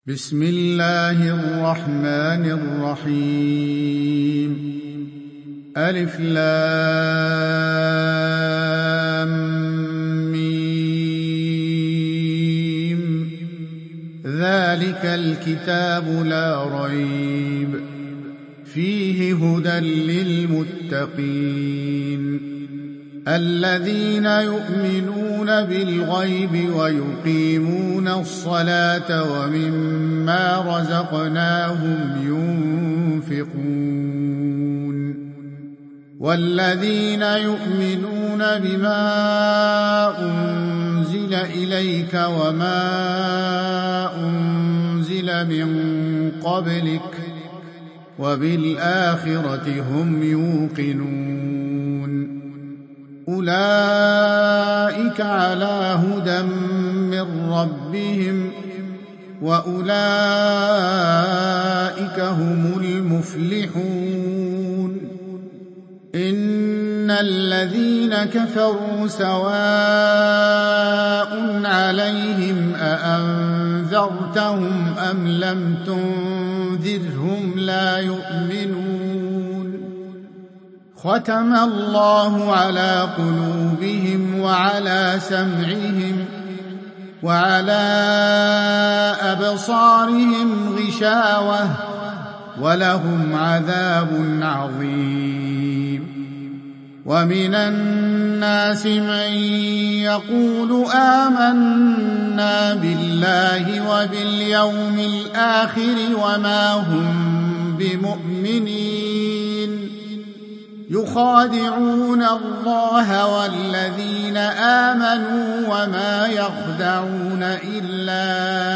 بسم الله الرحمن الرحيم. ألف لام ميم. ذلك الكتاب لا ريب فيه هدى للمتقين الذين يؤمنون بالغيب ويقيمون الصلاة ومما رزقناهم ينفقون والذين يؤمنون بما أنزل إليك وما أنزل من قبلك وبالآخرة هم يوقنون أولئك على هدى من ربهم وأولئك هم المفلحون. إن الذين كفروا سواء عليهم أأنذرتهم أم لم تنذرهم لا يؤمنون. ختم الله على قلوبهم وعلى سمعهم وعلى أبصارهم غشاوة ولهم عذاب عظيم. ومن الناس من يقول آمنا بالله وباليوم الآخر وما هم بمؤمنين يخادعون الله والذين آمنوا وما يخدعون إلا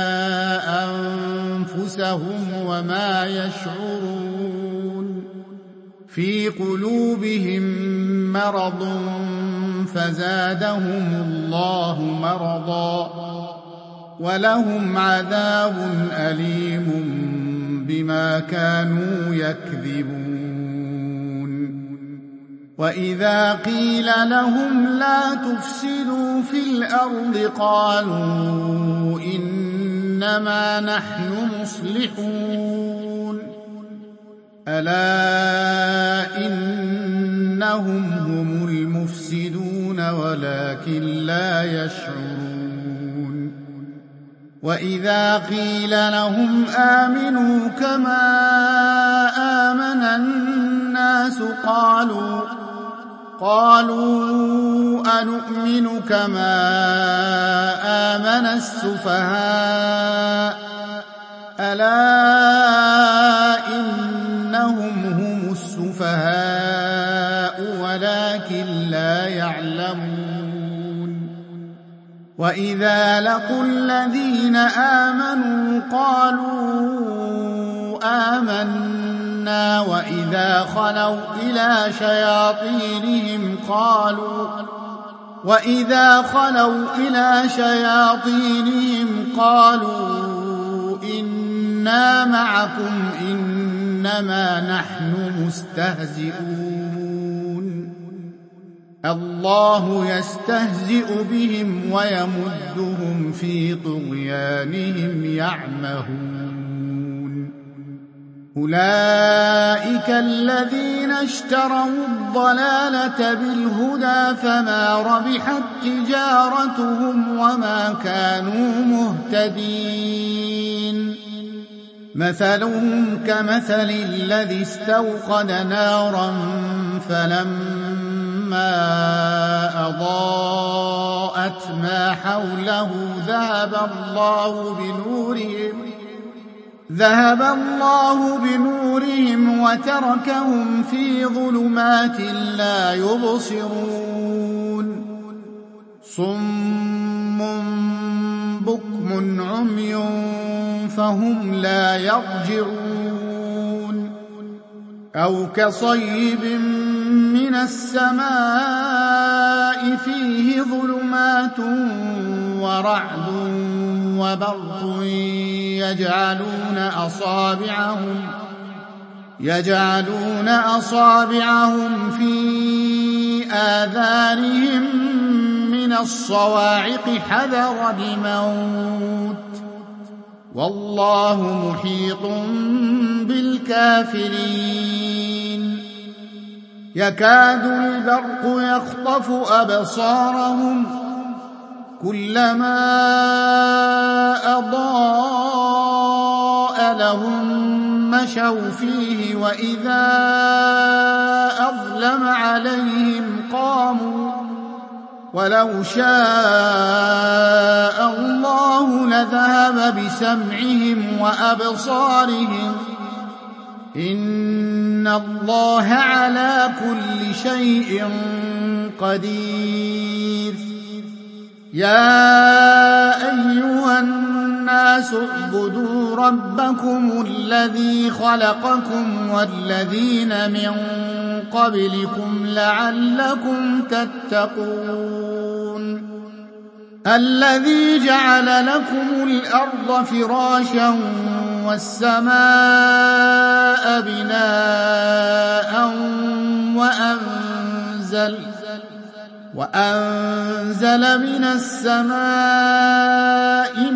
أنفسهم وما يشعرون. في قلوبهم مرض فزادهم الله مرضا ولهم عذاب أليم بما كانوا يكذبون. وإذا قيل لهم لا تفسدوا في الأرض قالوا إنما نحن مصلحون ألا إنهم هم المفسدون ولكن لا يشعرون. وإذا قيل لهم آمنوا كما آمن الناس قالوا أنؤمن كما آمن السفهاء ألا إنهم هم السفهاء ولكن لا يعلمون. وإذا لقوا الذين آمنوا قالوا آمنا وإذا خلوا إلى شياطينهم قالوا إنا معكم إنما نحن مستهزئون. الله يستهزئ بهم ويمدهم في طغيانهم يعمهون. أولئك الذين اشتروا الضلالة بالهدى فما ربحت تجارتهم وما كانوا مهتدين. مثلهم كمثل الذي استوقد نارا فلما أضاءت ما حوله ذهب الله بنورهم وتركهم في ظلمات لا يبصرون. صم بكم عمي فهم لا يرجعون. أو كصيب من السماء فيه ظلمات ورعد وبرق يجعلون أصابعهم في آذانهم من الصواعق حذر الموت والله محيط بالكافرين يكاد البرق يخطف أبصارهم كلما أضاء لهم مشوا فيه وإذا أظلم عليهم قاموا ولو شاء الله لذهب بسمعهم وأبصارهم إن الله على كل شيء قدير يا أيها الناس اعبدوا ربكم الذي خلقكم والذين من قبلكم لعلكم تتقون الذي جعل لكم الأرض فراشا والسماء بناء وأنزل من السماء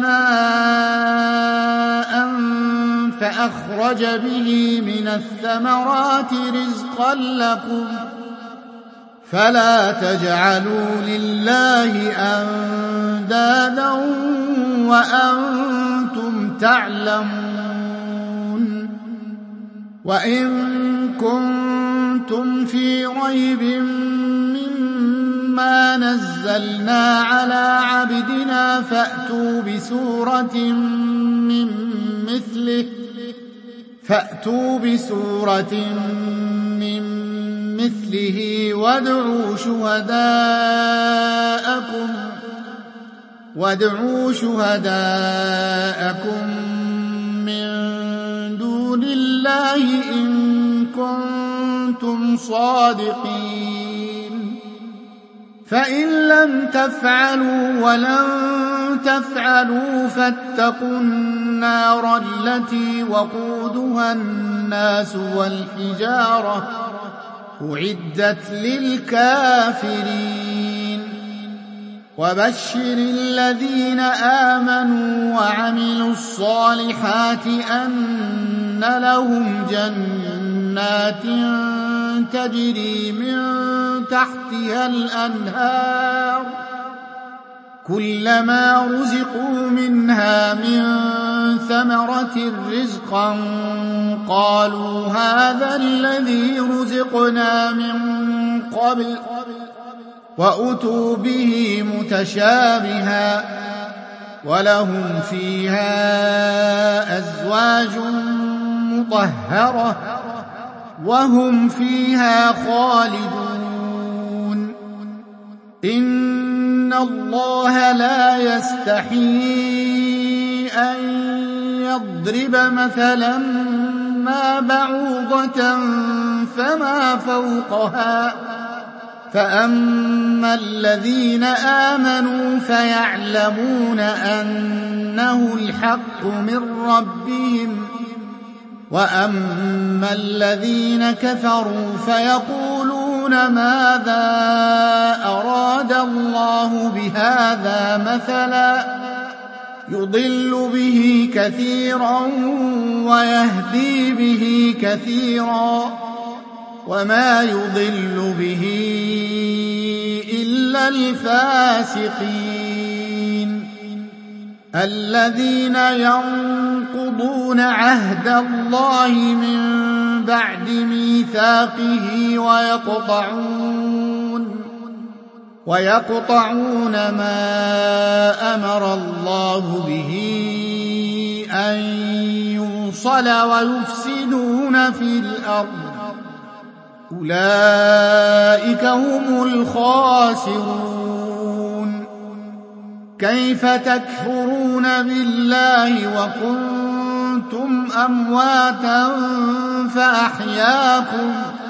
ماء فأخرج به من الثمرات رزقا لكم فلا تجعلوا لله أندادا وأنتم تعلمون وإن كنتم في ريب مما نزلنا على عبدنا فأتوا بسورة من مثله وادعوا شهداءكم من دون الله إن كنتم صادقين فإن لم تفعلوا ولن تفعلوا فاتقوا النار التي وقودها الناس والحجارة أعدت للكافرين وبشر الذين آمنوا وعملوا الصالحات أن لهم جنات تجري من تحتها الأنهار كلما رزقوا منها من ثمرة رزقا قالوا هذا الذي رزقنا من قبل وأتوا به متشابها ولهم فيها أزواج مطهرة وهم فيها خالدون إن الله لا يستحيي أن يضرب مثلا ما بعوضة فما فوقها فأما الذين آمنوا فيعلمون أنه الحق من ربهم وأما الذين كفروا فيقولون ماذا أراد الله بهذا مثلا يضل به كثيرا ويهدي به كثيرا وما يضل به إلا الفاسقين الذين ينقضون عهد الله من بعد ميثاقه ويقطعون ما أمر الله به أن يوصل ويفسدون في الأرض أولئك هم الخاسرون كيف تكفرون بالله وكنتم أمواتا فأحياكم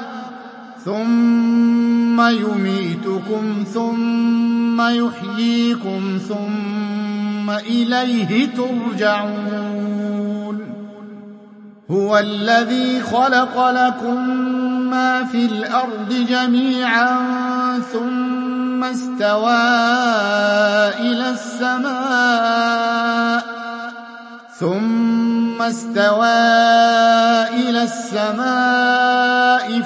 ثم يميتكم ثم يحييكم ثم إليه ترجعون هو الذي خلق لكم ما في الأرض جميعا ثم استوى ثم استوى إلى السماء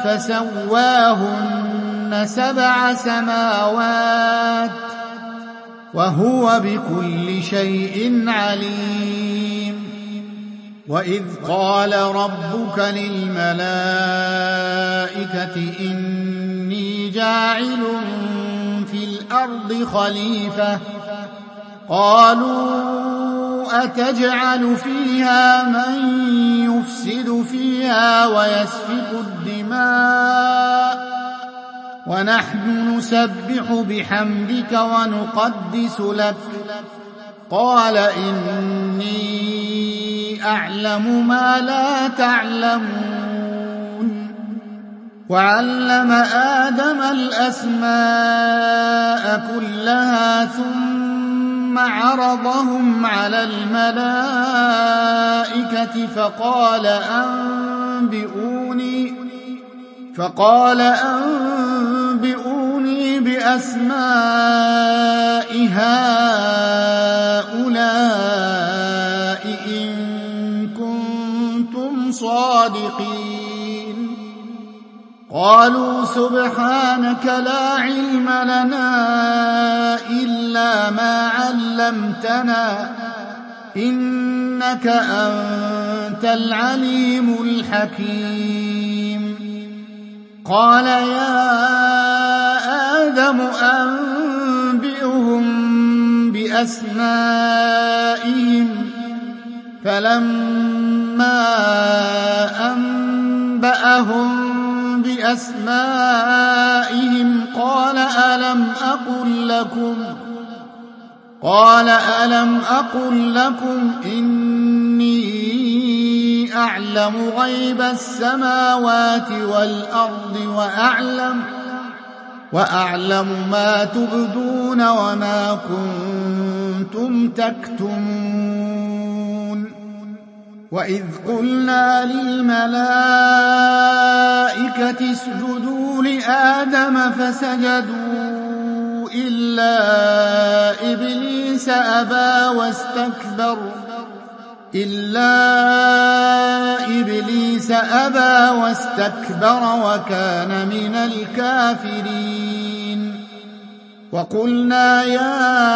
فسواهن 7 سماوات وهو بكل شيء عليم. وإذ قال ربك للملائكة إني جاعل في الأرض خليفة قالوا أتجعل فيها من يفسد فيها ويسفك الدماء ونحن نسبح بحمدك ونقدس لك قال إني أعلم ما لا تعلمون. وعلم آدم الأسماء كلها ثم عرضهم على الملائكة فقال أنبئوني بأسماء هؤلاء إن كنتم صادقين. قالوا سبحانك لا علم لنا إلا ما علمتنا إنك أنت العليم الحكيم. قال يا آدم أنبئهم بأسمائهم فلما أنبأهم بأسمائهم قال ألم أقل لكم إني أعلم غيب السماوات والأرض وأعلم ما تبدون وما كنتم تكتمون. وإذ قلنا للملائكة اسجدوا لآدم فسجدوا إلا إبليس أبى واستكبر وكان من الكافرين. وقلنا يا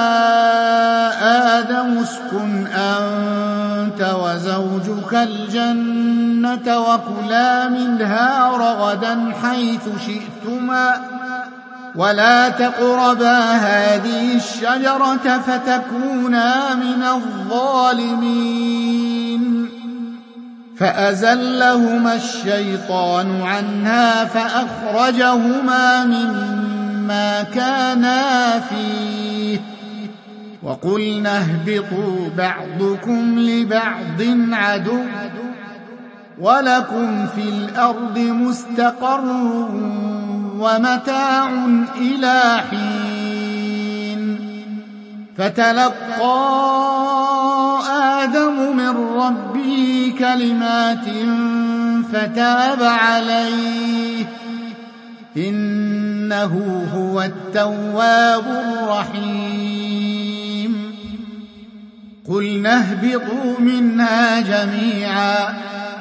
آدم اسكن أنت وزوجك الجنة وكلا منها رغدا حيث شئتما ولا تقربا هذه الشجرة فتكونا من الظالمين. فأزلهما الشيطان عنها فأخرجهما مما كانا فيه وقلنا اهبطوا بعضكم لبعض عدو ولكم في الأرض مستقر ومتاع إلى حين. فتلقى آدم من ربه كلمات فتاب عليه إنه هو التواب الرحيم. قلنا اهبطوا منها جميعا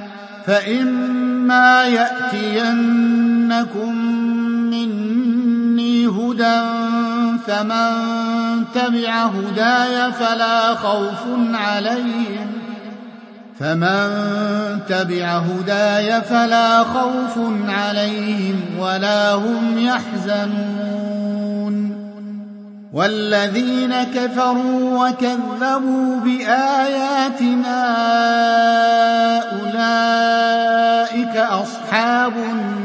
فإما يأتينكم مني هدى فمن تبع هداي فلا خوف عليهم ولا هم يحزنون. والذين كفروا وكذبوا بآياتنا أولئك أصحاب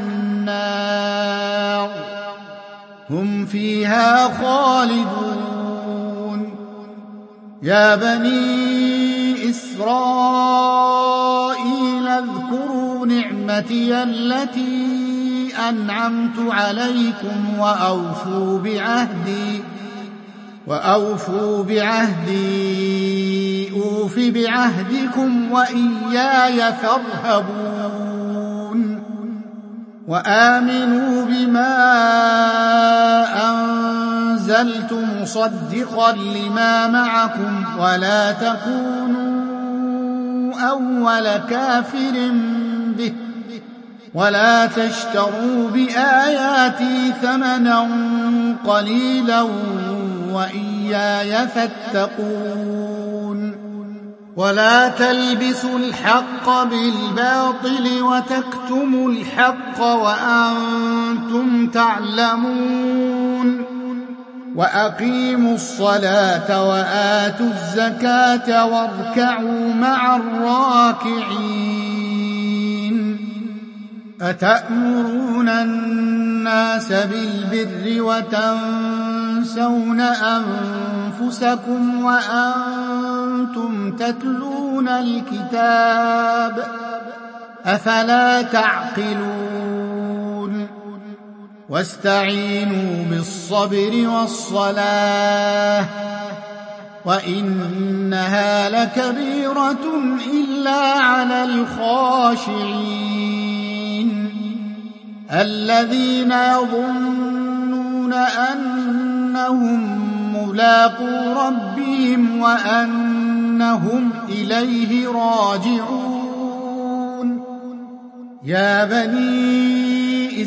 النار هم فيها خالدون. يا بني إسرائيل اذكروا نعمتي التي أنعمت عليكم وأوفوا بعهدي أوف بعهدكم وإياي فارهبون. وآمنوا بما أنزلت مصدقا لما معكم ولا تكونوا أول كافر به ولا تشتروا بآياتي ثمنا قليلا وإياي فاتقون ولا تلبسوا الحق بالباطل وتكتموا الحق وأنتم تعلمون وأقيموا الصلاة وآتوا الزكاة واركعوا مع الراكعين أتأمرون الناس بالبر وتنسون أنفسكم وأنتم تتلون الكتاب أفلا تعقلون واستعينوا بالصبر والصلاة وإنها لكبيرة إلا على الخاشعين الذين يظنون أنهم ملاقو ربهم وأنهم إليه راجعون يا بني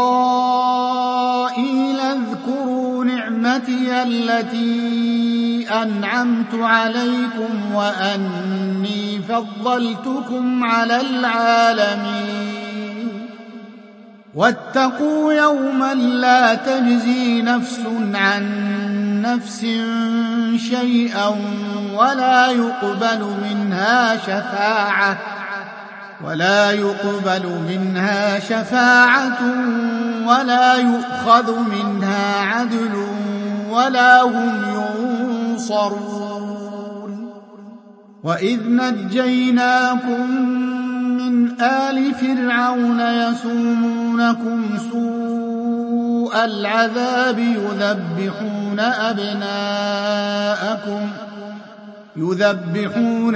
إسرائيل اذكروا نعمتي التي أنعمت عليكم وأني فضلتكم على العالمين واتقوا يوما لا تجزي نفس عن نفس شيئا ولا يقبل منها شفاعة ولا يؤخذ منها عدل ولا هم ينصرون وإذ نجيناكم من آل فرعون يسومونكم سوء العذاب يذبحون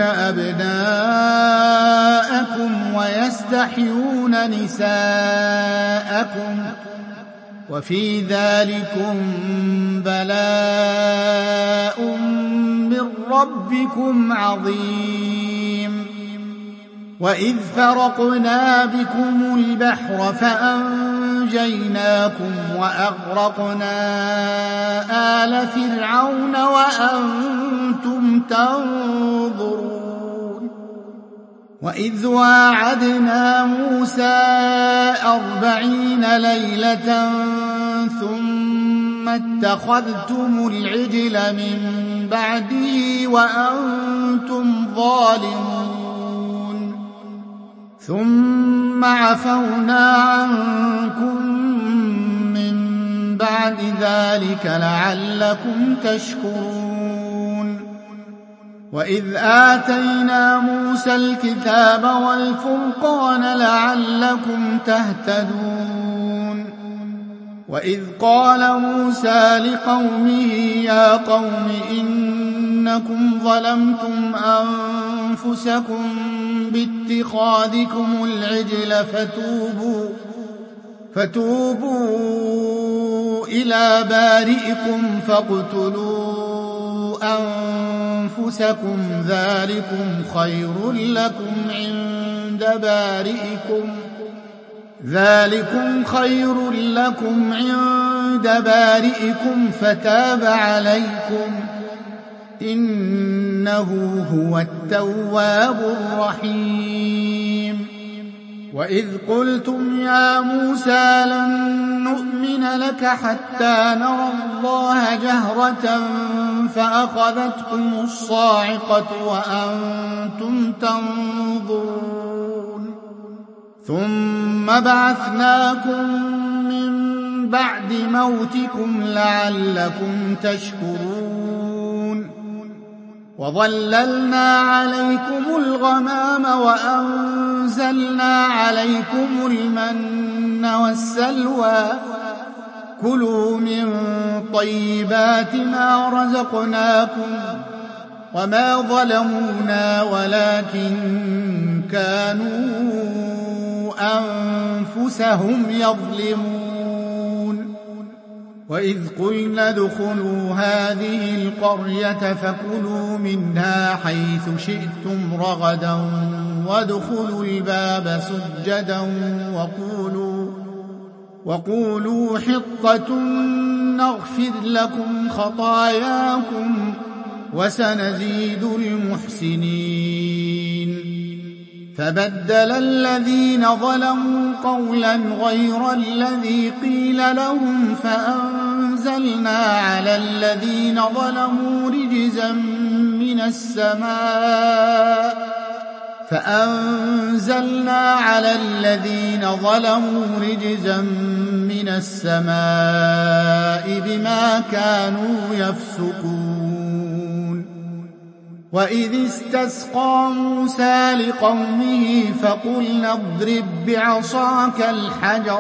أبناءكم ويستحيون نساءكم وفي ذلكم بلاء من ربكم عظيم وإذ فرقنا بكم البحر فأنجيناكم وأغرقنا آل فرعون وأنتم تنظرون وإذ واعدنا موسى 40 ليلة ثم اتخذتم العجل من بعده وأنتم ظالمون ثم عفونا عنكم من بعد ذلك لعلكم تشكرون وإذ آتينا موسى الكتاب والفرقان لعلكم تهتدون وإذ قال موسى لقومه يا قوم إنكم ظلمتم أنفسكم باتخاذكم العجل فتوبوا إلى بارئكم فاقتلوا أنفسكم ذلكم خير لكم عند بارئكم فتاب عليكم إنه هو التواب الرحيم وإذ قلتم يا موسى لن نؤمن لك حتى نرى الله جهرة فأخذتكم الصاعقة وأنتم تنظرون ثم بعثناكم من بعد موتكم لعلكم تشكرون وظللنا عليكم الغمام وأنزلنا عليكم المن والسلوى كلوا من طيبات ما رزقناكم وما ظلمونا ولكن كانوا أنفسهم يظلمون وإذ قلنا ادخلوا هذه القرية فكلوا منها حيث شئتم رغدا وادخلوا الباب سجدا وقولوا حطة نغفر لكم خطاياكم وسنزيد المحسنين. فبدل الذين ظلموا قولا غير الذي قيل لهم فأنزلنا على الذين ظلموا رجزا من السماء بما كانوا يفسقون. وإذ استسقى موسى لقومه فقلنا اضرب بعصاك الحجر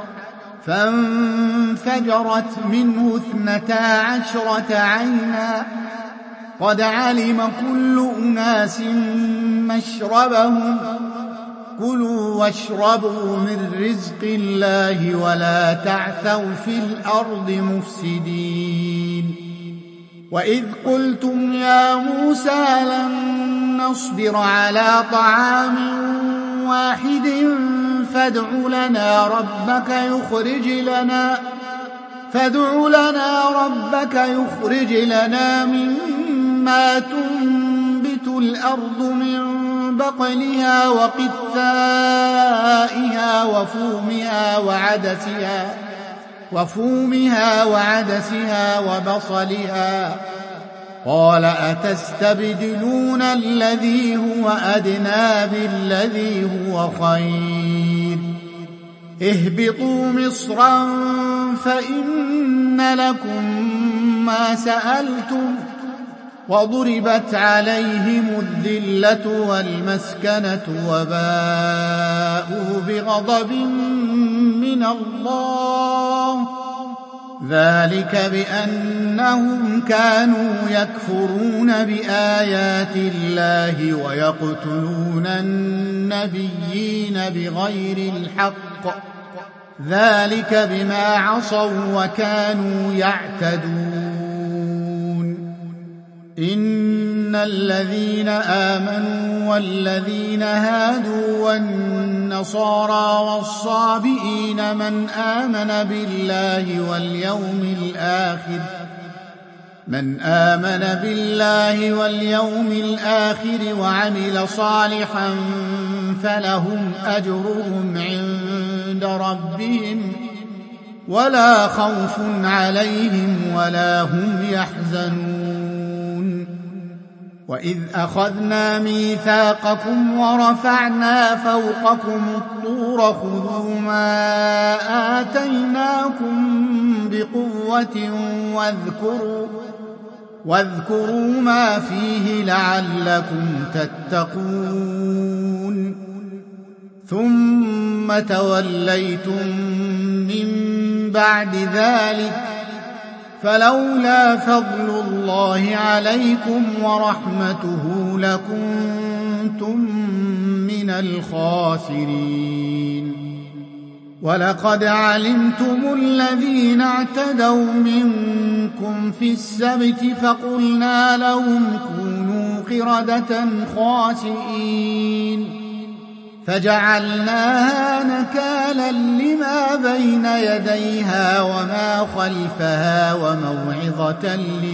فانفجرت منه 12 عينا قد علم كل أناس مشربهم كلوا واشربوا من رزق الله ولا تعثوا في الأرض مفسدين. وإذ قلتم يا موسى لن نصبر على طعام واحد فادع لنا ربك يخرج لنا مما تنبت الأرض من بقلها وقثائها وفومها وعدسها وبصلها قال أتستبدلون الذي هو أدنى بالذي هو خير اهبطوا مصرا فإن لكم ما سألتم وضربت عليهم الذلة والمسكنة وباءوا بغضب من الله ذلك بأنهم كانوا يكفرون بآيات الله ويقتلون النبيين بغير الحق ذلك بما عصوا وكانوا يعتدون. إن الذين آمنوا والذين هادوا والنصارى والصابئين من آمن بالله واليوم الآخر وعمل صالحا فلهم أجرهم عند ربهم ولا خوف عليهم ولا هم يحزنون. وإذ أخذنا ميثاقكم ورفعنا فوقكم الطور خذوا ما آتيناكم بقوة واذكروا ما فيه لعلكم تتقون. ثم توليتم من بعد ذلك فلولا فضل الله عليكم ورحمته لكنتم من الخاسرين. ولقد علمتم الذين اعتدوا منكم في السبت فقلنا لهم كونوا قردة خاسئين فجعلناها نكالا لما بين يديها وما خلفها وموعظة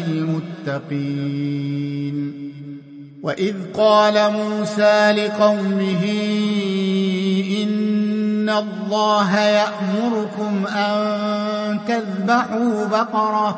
للمتقين. وإذ قال موسى لقومه إن الله يأمركم أن تذبحوا بقرة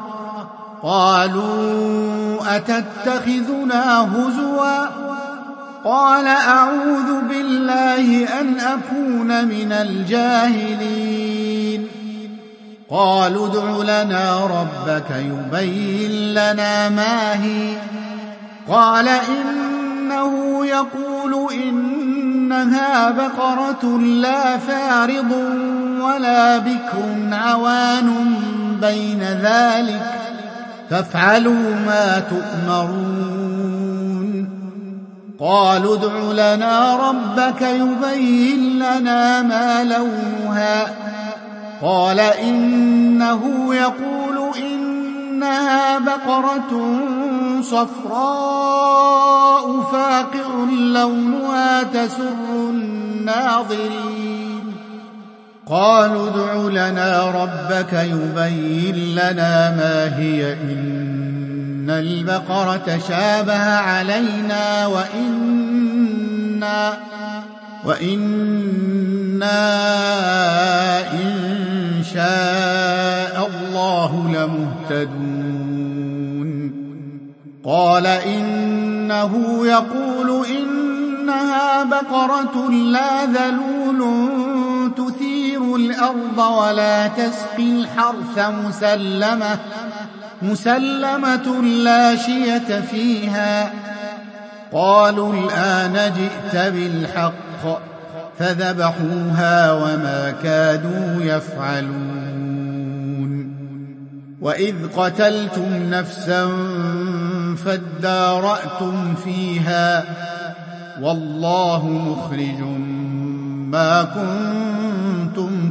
قالوا أتتخذنا هزوا قال أعوذ بالله أن أكون من الجاهلين. قالوا ادع لنا ربك يبين لنا ما هي قال إنه يقول إنها بقرة لا فارض ولا بكر عوان بين ذلك فافعلوا ما تؤمرون. قالوا ادع لنا ربك يبين لنا ما لونها قال إنه يقول إنها بقرة صفراء فاقع لونها تسر الناظرين قالوا ادع لنا ربك يبين لنا ما هي إن البقرة شابه علينا وإنا إن شاء الله لمهتدون قال إنه يقول إنها بقرة لا ذلول تثير الأرض ولا تسقي الحرث مسلمة لا شية فيها قالوا الآن جئت بالحق فذبحوها وما كادوا يفعلون وإذ قتلتم نفسا فادارأتم فيها والله مخرج ما كنتم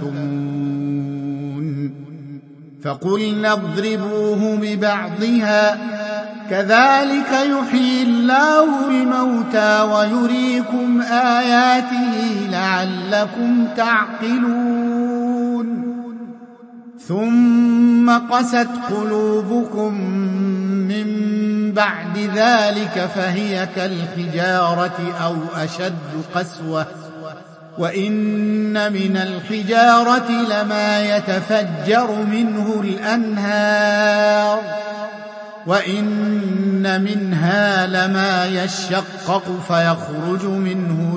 تكتمون فقلنا اضربوه ببعضها كذلك يحيي الله الموتى ويريكم آياته لعلكم تعقلون ثم قست قلوبكم من بعد ذلك فهي كالحجارة أو أشد قسوة وإن من الحجارة لما يتفجر منه الأنهار وإن منها لما يشقق فيخرج منه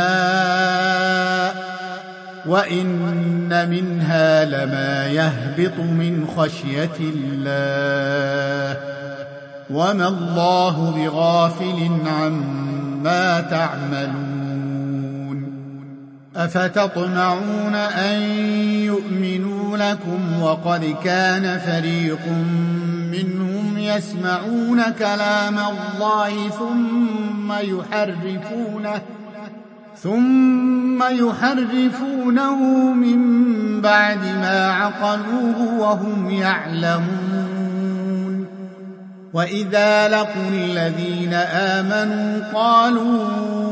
الماء وإن منها لما يهبط من خشية الله وما الله بغافل عما تعملون أفتطمعون أن يؤمنوا لكم وقد كان فريق منهم يسمعون كلام الله ثم يحرفونه من بعد ما عقلوه وهم يعلمون وإذا لقوا الذين آمنوا قالوا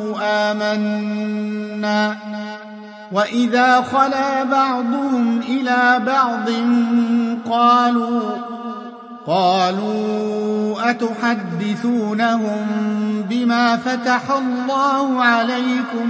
آمنا وإذا خلا بعضهم إلى بعض قالوا أتحدثونهم بما فتح الله عليكم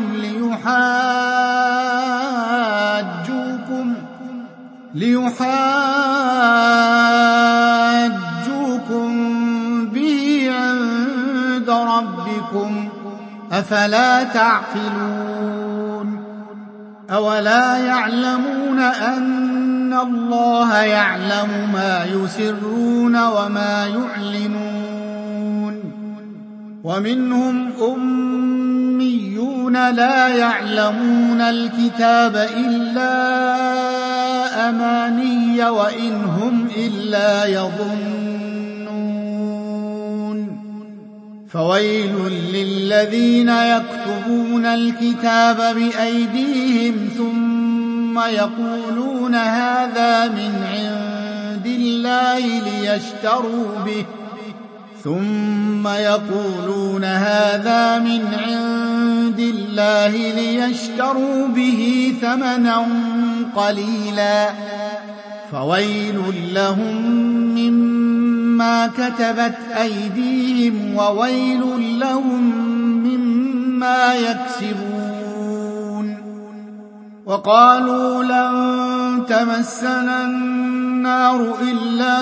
ليحاجوكم به عند ربكم أفلا تعقلون أولا يعلمون أن الله يعلم ما يسرون وما يعلنون ومنهم أميون لا يعلمون الكتاب إلا أماني وإن هم إلا يظنون فويل للذين يكتبون الكتاب بأيديهم ثم يقولون هذا من عند الله ليشتروا به ثمنا قليلا فويل لهم مما كتبت أيديهم وويل لهم مما يكسبون وقالوا لن تمسنا النار إلا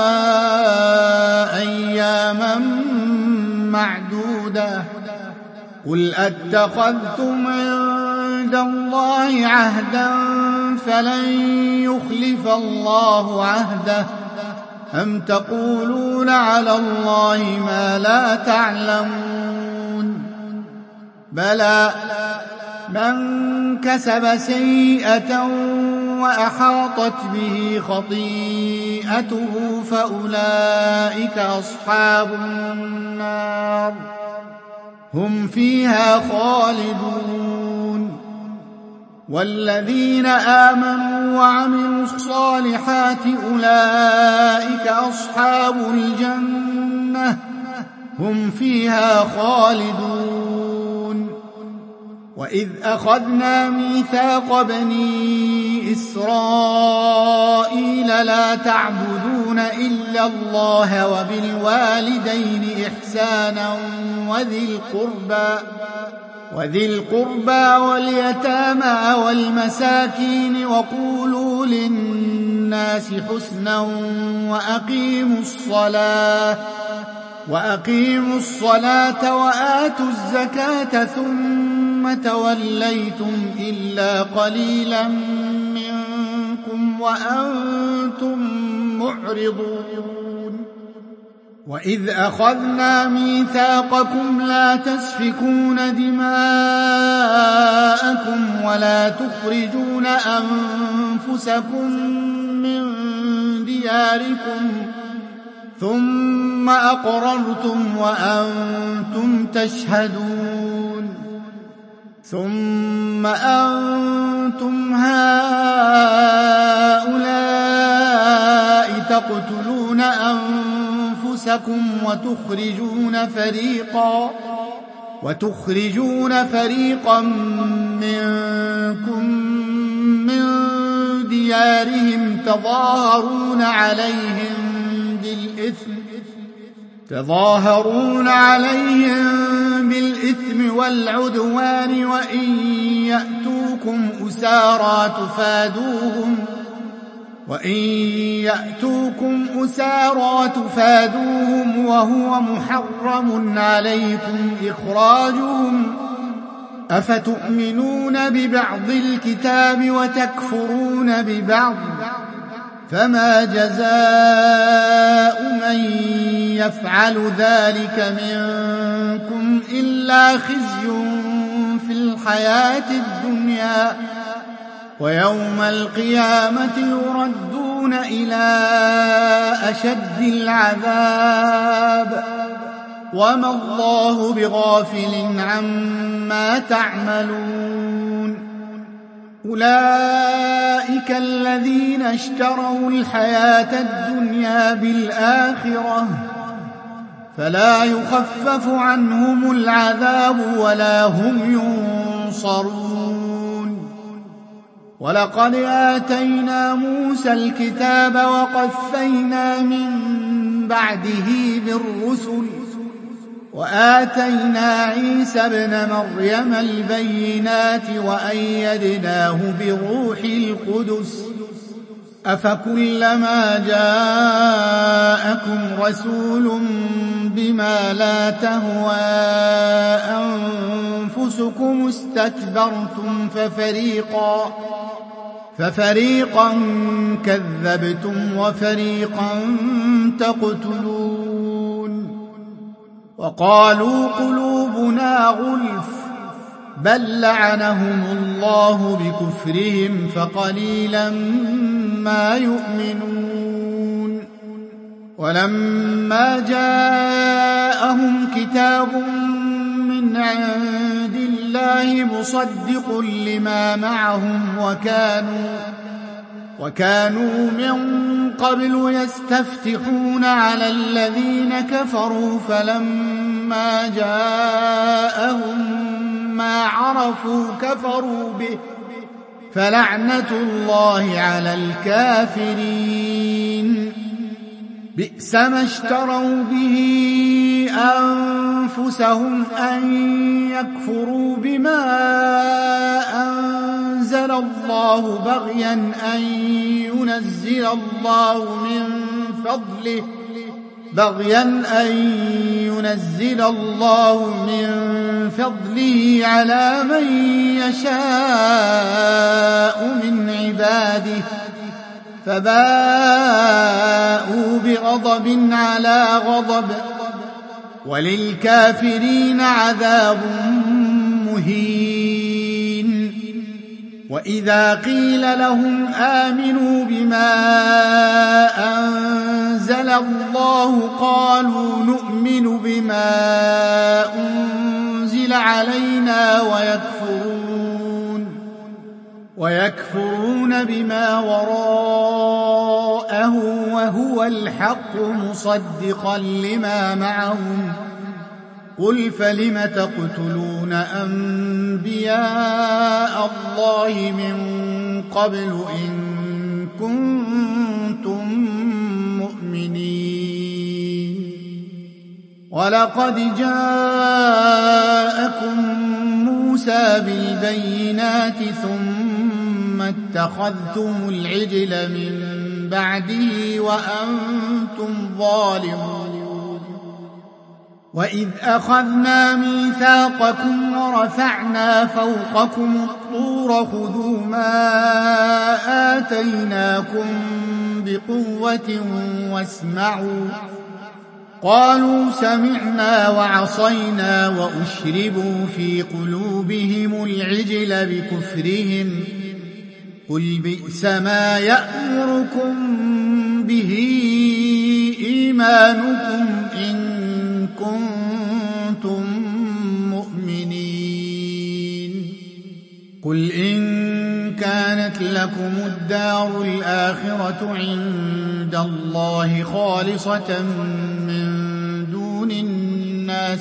أياما معدودة قل أتخذتم عند الله عهدا فلن يخلف الله عهده أم تقولون على الله ما لا تعلمون بلى من كسب سيئة وأحاطت به خطيئته فأولئك أصحاب النار هم فيها خالدون والذين آمنوا وعملوا الصالحات أولئك أصحاب الجنة هم فيها خالدون. وإذ أخذنا ميثاق بني إسرائيل لا تعبدون إلا الله وبالوالدين إحسانا وذي القربى واليتامى والمساكين وقولوا للناس حسنا وأقيموا الصلاة وآتوا الزكاة ثم توليتم إلا قليلا منكم وأنتم معرضون. وإذ أخذنا ميثاقكم لا تسفكون دماءكم ولا تخرجون أنفسكم من دياركم ثم أقررتم وأنتم تشهدون. ثم أنتم هؤلاء تقتلون أنفسكم وتخرجون فريقا منكم من ديارهم تظاهرون عليهم بالإثم والعدوان وإن يأتوكم أسارى تفادوهم وهو محرم عليكم إخراجهم أفتؤمنون ببعض الكتاب وتكفرون ببعض فما جزاء من يفعل ذلك منكم إلا خزي في الحياة الدنيا ويوم القيامة يردون إلى أشد العذاب وما الله بغافل عما تعملون. أولئك الذين اشتروا الحياة الدنيا بالآخرة فلا يخفف عنهم العذاب ولا هم ينصرون. ولقد آتينا موسى الكتاب وقفينا من بعده بالرسل وآتينا عيسى ابن مريم البينات وأيدناه بروح القدس أفكلما جاءكم رسول بما لا تهوى أنفسكم استكبرتم ففريقا كذبتم وفريقا تقتلون. وقالوا قلوبنا غلف بل لعنهم الله بكفرهم فقليلا ما يؤمنون. ولما جاءهم كتاب من عند الله مصدق لما معهم وكانوا من قبل يستفتحون على الذين كفروا فلما جاءهم ما عرفوا كفروا به فلعنة الله على الكافرين. بئس ما اشتروا به أنفسهم أن يكفروا بما أنزل الله بغيا أن ينزل الله من فضله على من يشاء من عباده فباءوا بغضب على غضب وللكافرين عذاب مهين. وإذا قيل لهم آمنوا بما أنزل الله قالوا نؤمن بما أنزل علينا ويكفرون بما وراءه وهو الحق مصدقا لما معهم قل فلم تقتلون أنبياء الله من قبل إن كنتم مؤمنين ولقد جاءكم موسى بالبينات ثم اتخذتم العجل من بعده وأنتم ظالمون وإذ أخذنا ميثاقكم ورفعنا فوقكم الطور خذوا ما آتيناكم بقوة واسمعوا قالوا سمعنا وعصينا وأشربوا في قلوبهم العجل بكفرهم قل بئس ما يأمركم به إيمانكم إن كنتم مؤمنين قل إن كانت لكم الدار الآخرة عند الله خالصة من دون الناس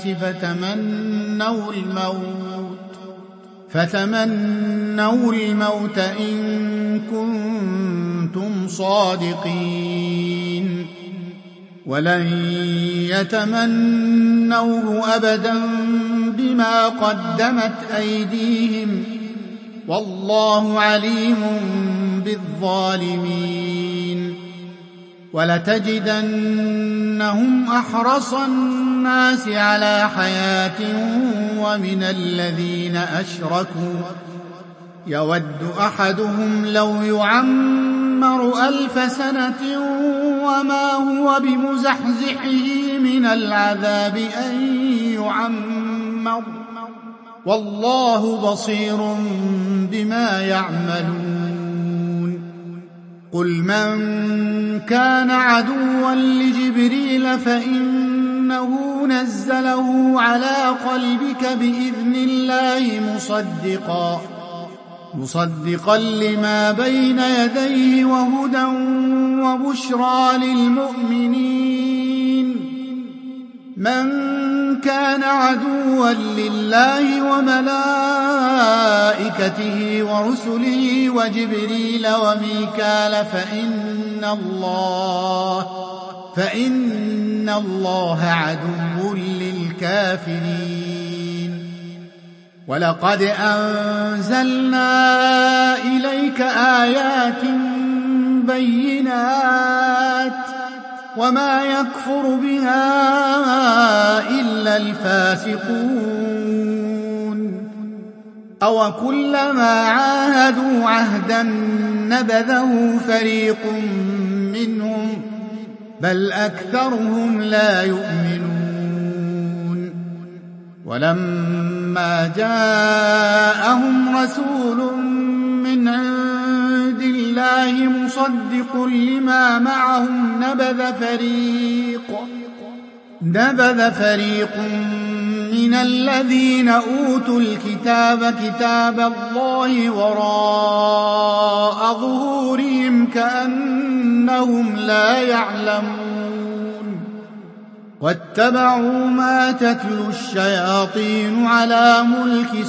فتمنوا الموت إن كنتم صادقين ولن يتمنوه أبدا بما قدمت أيديهم والله عليم بالظالمين ولتجدنهم أحرص الناس على حياة ومن الذين أشركوا يود أحدهم لو يعمر 1000 سنة وما هو بمزحزحه من العذاب أن يعمر والله بصير بما يعملون قل من كان عدوا لجبريل فإنه نزله على قلبك بإذن الله مصدقا لما بين يديه وهدى وبشرى للمؤمنين من كان عدوا لله وملائكته ورسله وجبريل وميكال فإن الله عدو للكافرين ولقد أنزلنا إليك آيات بينات وما يكفر بها إلا الفاسقون أوكلما عاهدوا عهدا نبذه فريق منهم بل أكثرهم لا يؤمنون ولما جاءهم رسول من عند الله مصدق لما معهم نبذ فريق من الذين أوتوا الكتاب كتاب الله وراء ظهورهم كأنهم لا يعلمون واتبعوا ما تتلو الشياطين على ملك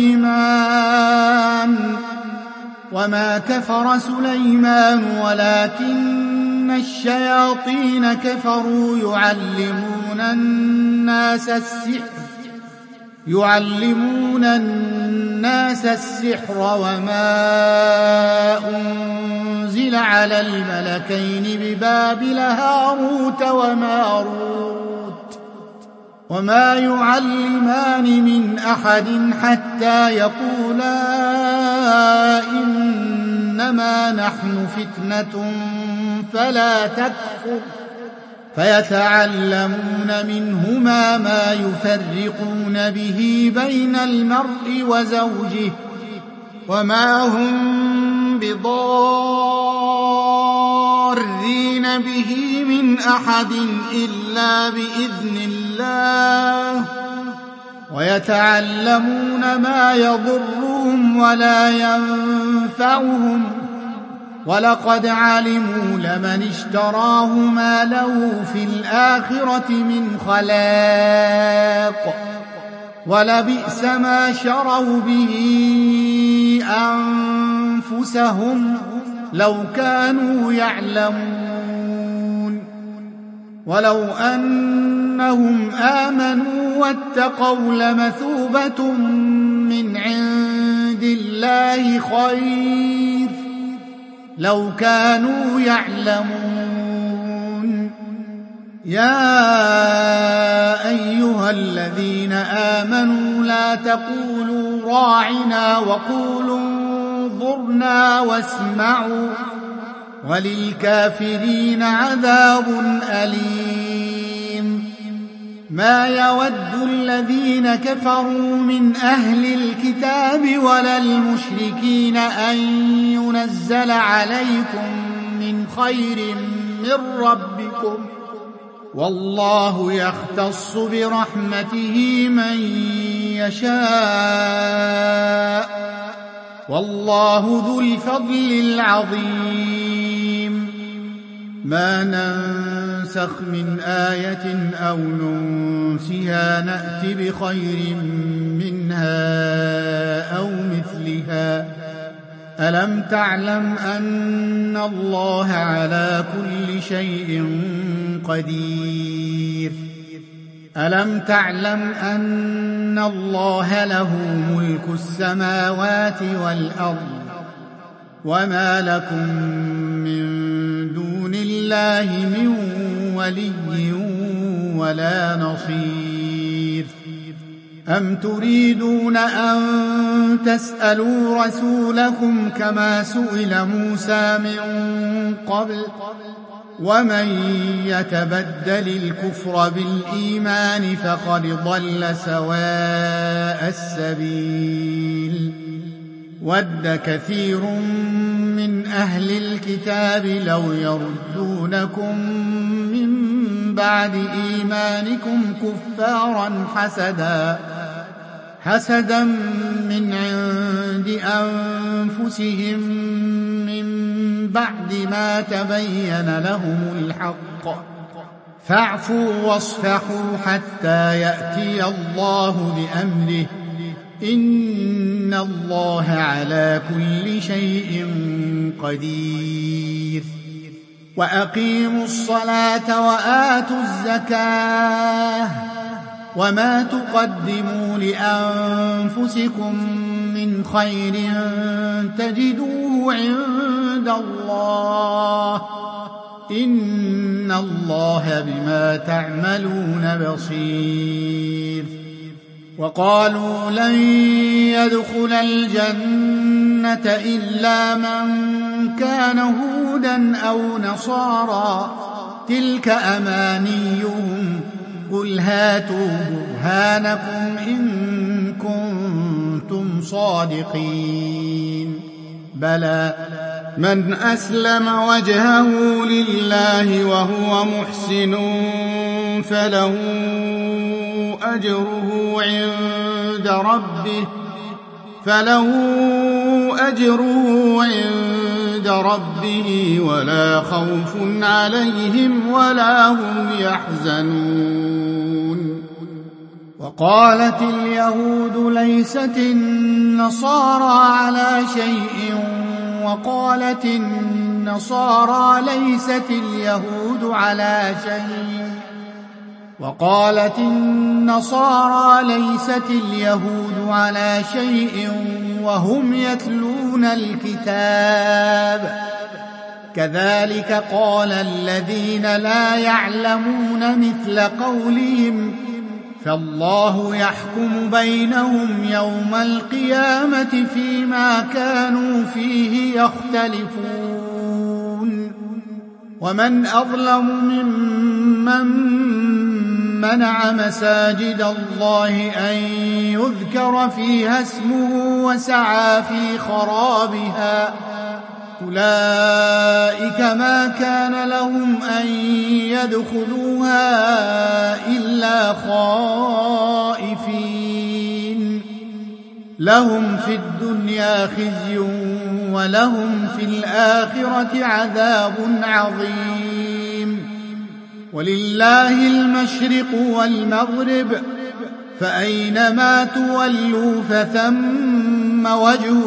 سليمان وما كفر سليمان ولكن الشياطين كفروا يعلمون الناس السحر وما أنزل على الملكين ببابل هاروت وماروت وما يعلمان من أحد حتى يقولا إنما نحن فتنة فلا تكفر فيتعلمون منهما ما يفرقون به بين المرء وزوجه وما هم بضارين به من أحد إلا بإذن الله ويتعلمون ما يضرهم ولا ينفعهم ولقد علموا لمن اشتراه ما له في الآخرة من خلاق ولبئس ما شروا به أنفسهم لو كانوا يعلمون ولو أنهم آمنوا واتقوا لمثوبة من عند الله خير لو كانوا يعلمون يا أيها الذين آمنوا لا تقولوا راعنا وقولوا انظرنا واسمعوا وللكافرين عذاب أليم ما يود الذين كفروا من أهل الكتاب ولا المشركين أن ينزل عليكم من خير من ربكم والله يختص برحمته من يشاء والله ذو الفضل العظيم ما ننسخ من آية أو ننسها نأت بخير منها أو مثلها ألم تعلم أن الله على كل شيء قدير ألم تعلم أن الله له ملك السماوات والأرض وما لكم من دون الله من ولي ولا نصير أم تريدون أن تسألوا رسولكم كما سئل موسى من قبل ومن يتبدل الكفر بالإيمان فقد ضل سواء السبيل ود كثير من أهل الكتاب لو يردونكم من بعد إيمانكم كفارا حسدا من عند أنفسهم من بعد ما تبين لهم الحق فاعفوا واصفحوا حتى يأتي الله بأمره إن الله على كل شيء قدير وأقيموا الصلاة وآتوا الزكاة وما تقدموا لأنفسكم من خير تجدوه عند الله إن الله بما تعملون بصير وقالوا لن يدخل الجنة إلا من كان هودا أو نصارى تلك أمانيهم قل هاتوا برهانكم إن كنتم صادقين بلى من أسلم وجهه لله وهو محسن فله أجره عند ربه ولا خوف عليهم ولا هم يحزنون وقالت اليهود ليست النصارى على شيء وقالت النصارى ليست اليهود على شيء وقالت النصارى ليست اليهود على شيء وهم يتلون الكتاب كذلك قال الذين لا يعلمون مثل قولهم فالله يحكم بينهم يوم القيامة فيما كانوا فيه يختلفون ومن أظلم ممن منع مساجد الله أن يذكر فيها اسمه وسعى في خرابها أولئك ما كان لهم أن يدخلوها إلا خائفين لهم في الدنيا خزي ولهم في الآخرة عذاب عظيم. ولله المشرق والمغرب فأينما تولوا فثم وجه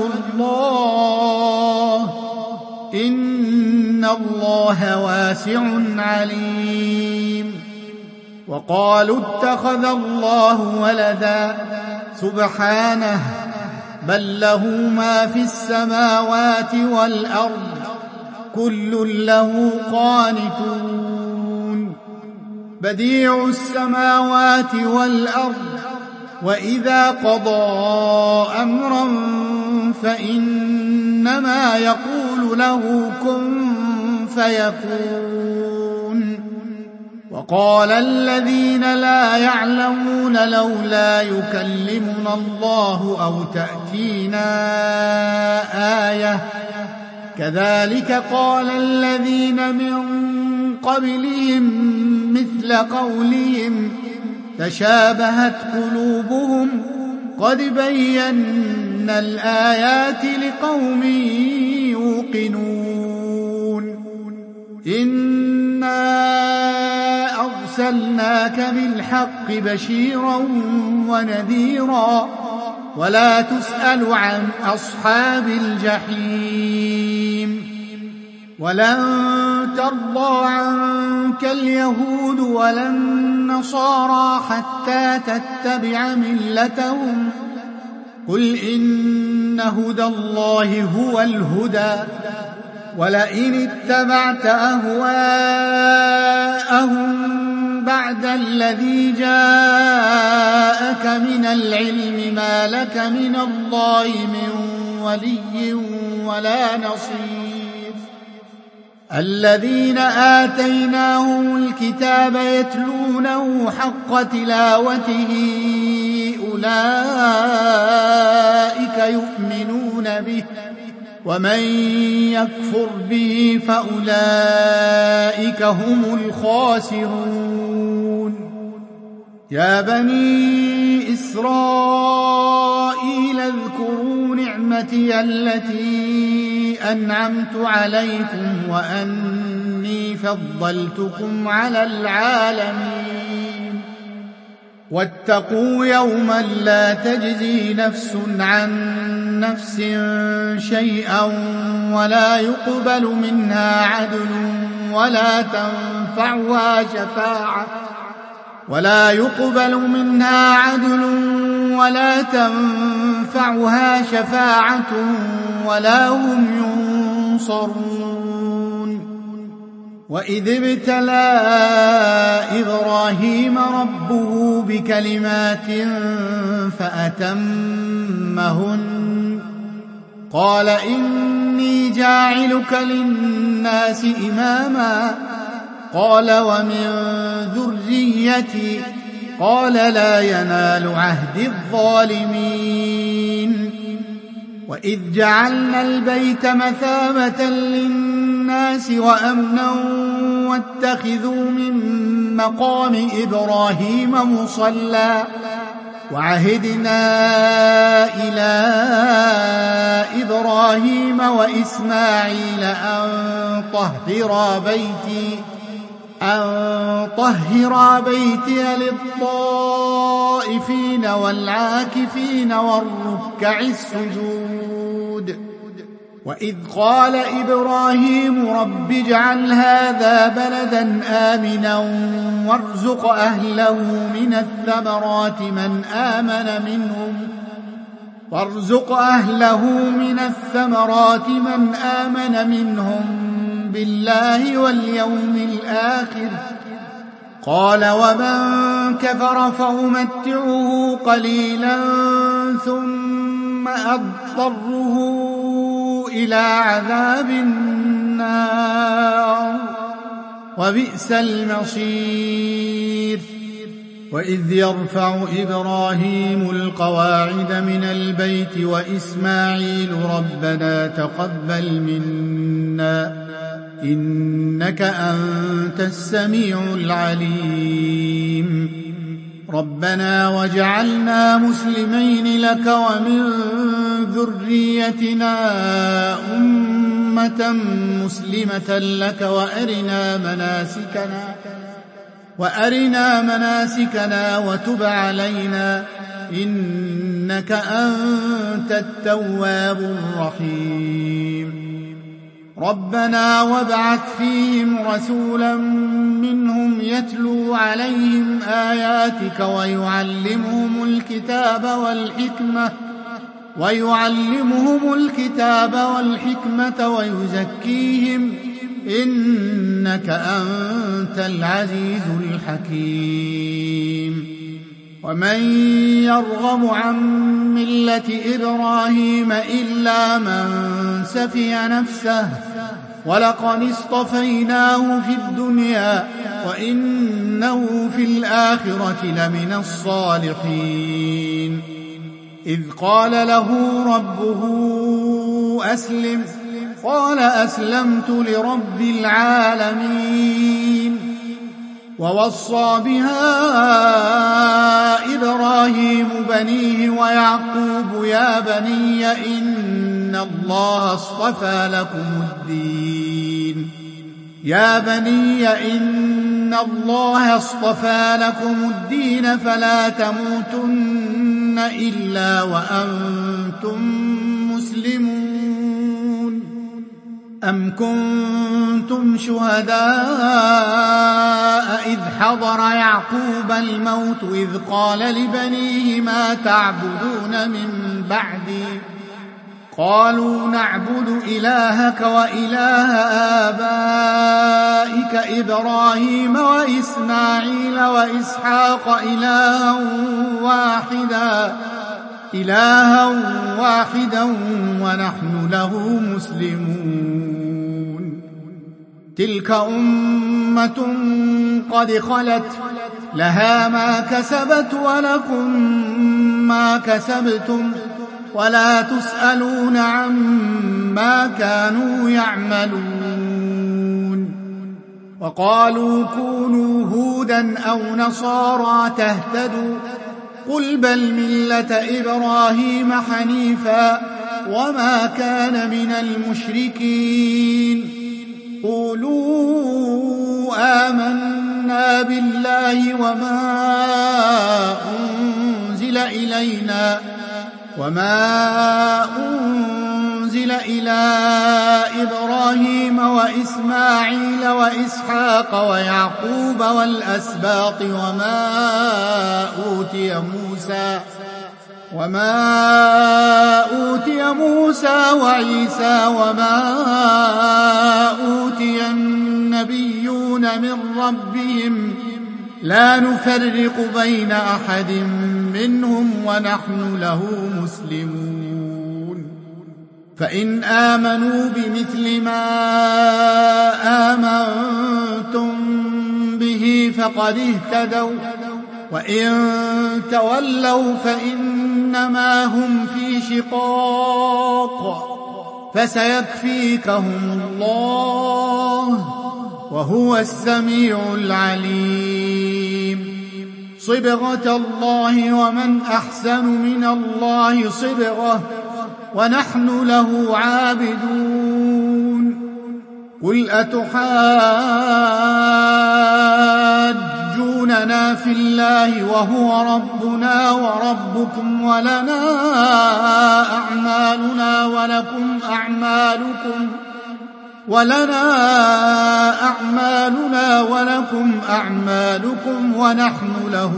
الله إن الله واسع عليم. وقالوا اتخذ الله ولدا سبحانه بل له ما في السماوات والأرض كل له قانتون. بديع السماوات والأرض وإذا قضى أمرا فإنما يقول له كن فيكون. وقال الذين لا يعلمون لولا يكلمنا الله أو تأتينا آية كذلك قال الذين من قبلهم مثل قولهم تشابهت قلوبهم قد بينا الآيات لقوم يوقنون. إنا أرسلناك بالحق بشيرا ونذيرا ولا تسأل عن أصحاب الجحيم. ولن ترضى عنك اليهود ولا النصارى حتى تتبع ملتهم قل إن هدى الله هو الهدى ولئن اتبعت أهواءهم بعد الذي جاءك من العلم ما لك من الله من ولي ولا نصير. الذين آتيناهم الكتاب يتلونه حق تلاوته أولئك يؤمنون به ومن يكفر به فأولئك هم الخاسرون. يا بني إسرائيل اذكروا نعمتي التي أنعمت عليكم وأني فضلتكم على العالمين. واتقوا يوما لا تجزي نفس عن نفس شيئا ولا يقبل منها عدل ولا تنفعها شفاعة ولا هم ينصرون. وإذ ابتلى إبراهيم ربه بكلمات فأتمهن قال إني جاعلك للناس إماما قال ومن ذريتي قال لا ينال عهد الظالمين. وإذ جعلنا البيت مثابة للناس وأمنا واتخذوا من مقام إبراهيم مصلى وعهدنا إلى إبراهيم وإسماعيل أن طهرا بيتي للطائفين والعاكفين والركع السجود. وإذ قال إبراهيم رب اجعل هذا بلدا آمنا وارزق أهله من الثمرات من آمن منهم بالله واليوم الآخر قال ومن كفر فأمتعه قليلا ثم أضطره إلى عذاب النار وبئس المصير. وإذ يرفع إبراهيم القواعد من البيت وإسماعيل ربنا تقبل منا إنك أنت السميع العليم. ربنا واجعلنا مسلمين لك ومن ذريتنا أمة مسلمة لك وأرنا مناسكنا وتب علينا إنك أنت التواب الرحيم ربنا وابعث فيهم رسولا منهم يتلو عليهم آياتك ويعلمهم الكتاب والحكمة ويزكيهم إنك أنت العزيز الحكيم ومن يرغب عن ملة إبراهيم إلا من سفي نفسه ولقد اصطفيناه في الدنيا وإنه في الآخرة لمن الصالحين إذ قال له ربه أسلم قال أسلمت لرب العالمين ووصى بها إبراهيم بنيه ويعقوب يا بني إن الله اصطفى لكم الدين فلا تموتن إلا وأنتم مسلمون أم كنتم شهداء إذ حضر يعقوب الموت إذ قال لبنيه ما تعبدون من بعدي قالوا نعبد إلهك وإله آبائك إبراهيم وإسماعيل وإسحاق إلها واحدا ونحن له مسلمون تلك أمة قد خلت لها ما كسبت ولكم ما كسبتم ولا تسألون عما كانوا يعملون وقالوا كونوا هودا أو نصارى تهتدوا قل بل ملة إبراهيم حنيفا وما كان من المشركين قولوا آمنا بالله وما أنزل إلى إبراهيم وإسماعيل وإسحاق ويعقوب والأسباط وما أوتي موسى وعيسى وما أوتي النبيون من ربهم لا نفرق بين أحد منهم ونحن له مسلمون فإن آمنوا بمثل ما آمنتم به فقد اهتدوا وإن تولوا فإنما هم في شقاق فسيكفيكهم الله وهو السميع العليم صبغة الله ومن أحسن من الله صبغة ونحن له عابدون قل أتحاجوننا في الله وهو ربنا وربكم ولنا أعمالنا ولكم أعمالكم ونحن له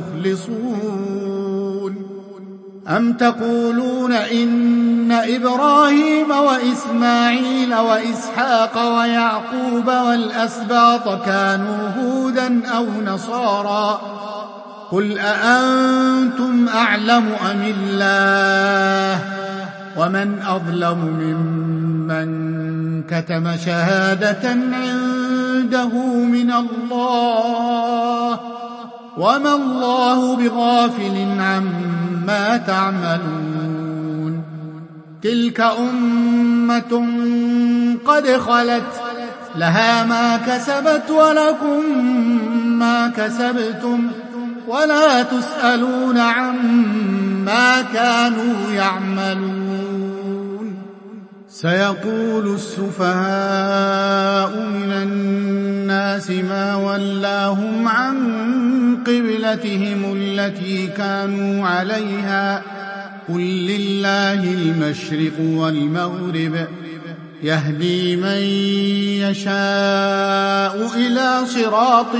مخلصون أم تقولون إن إبراهيم وإسماعيل وإسحاق ويعقوب والأسباط كانوا هودا أو نصارى قل أأنتم أعلم أم الله ومن أظلم ممن كتم شهادة عنده من الله وما الله بغافل عما تعملون تلك أمة قد خلت لها ما كسبت ولكم ما كسبتم ولا تسألون عما كانوا يعملون. سيقول السفهاء من الناس ما ولاهم عن قبلتهم التي كانوا عليها قل لله المشرق والمغرب يهدي من يشاء إلى صراط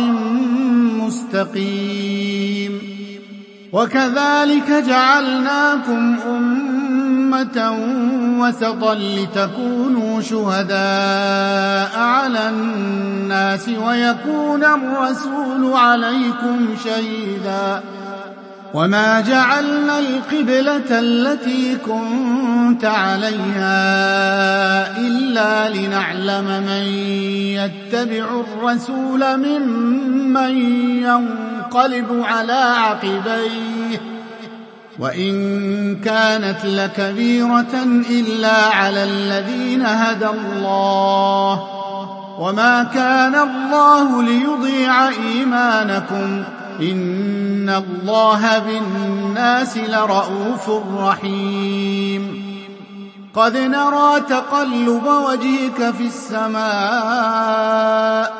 مستقيم. وكذلك جعلناكم أمة وسطا لتكونوا شهداء على الناس ويكون الرسول عليكم شهيدا. وما جعلنا القبلة التي كنت عليها إلا لنعلم من يتبع الرسول ممن ينقلب على عقبيه وإن كانت لكبيرة إلا على الذين هدى الله وما كان الله ليضيع إيمانكم إن الله بالناس لرءوف رحيم. قد نرى تقلب وجهك في السماء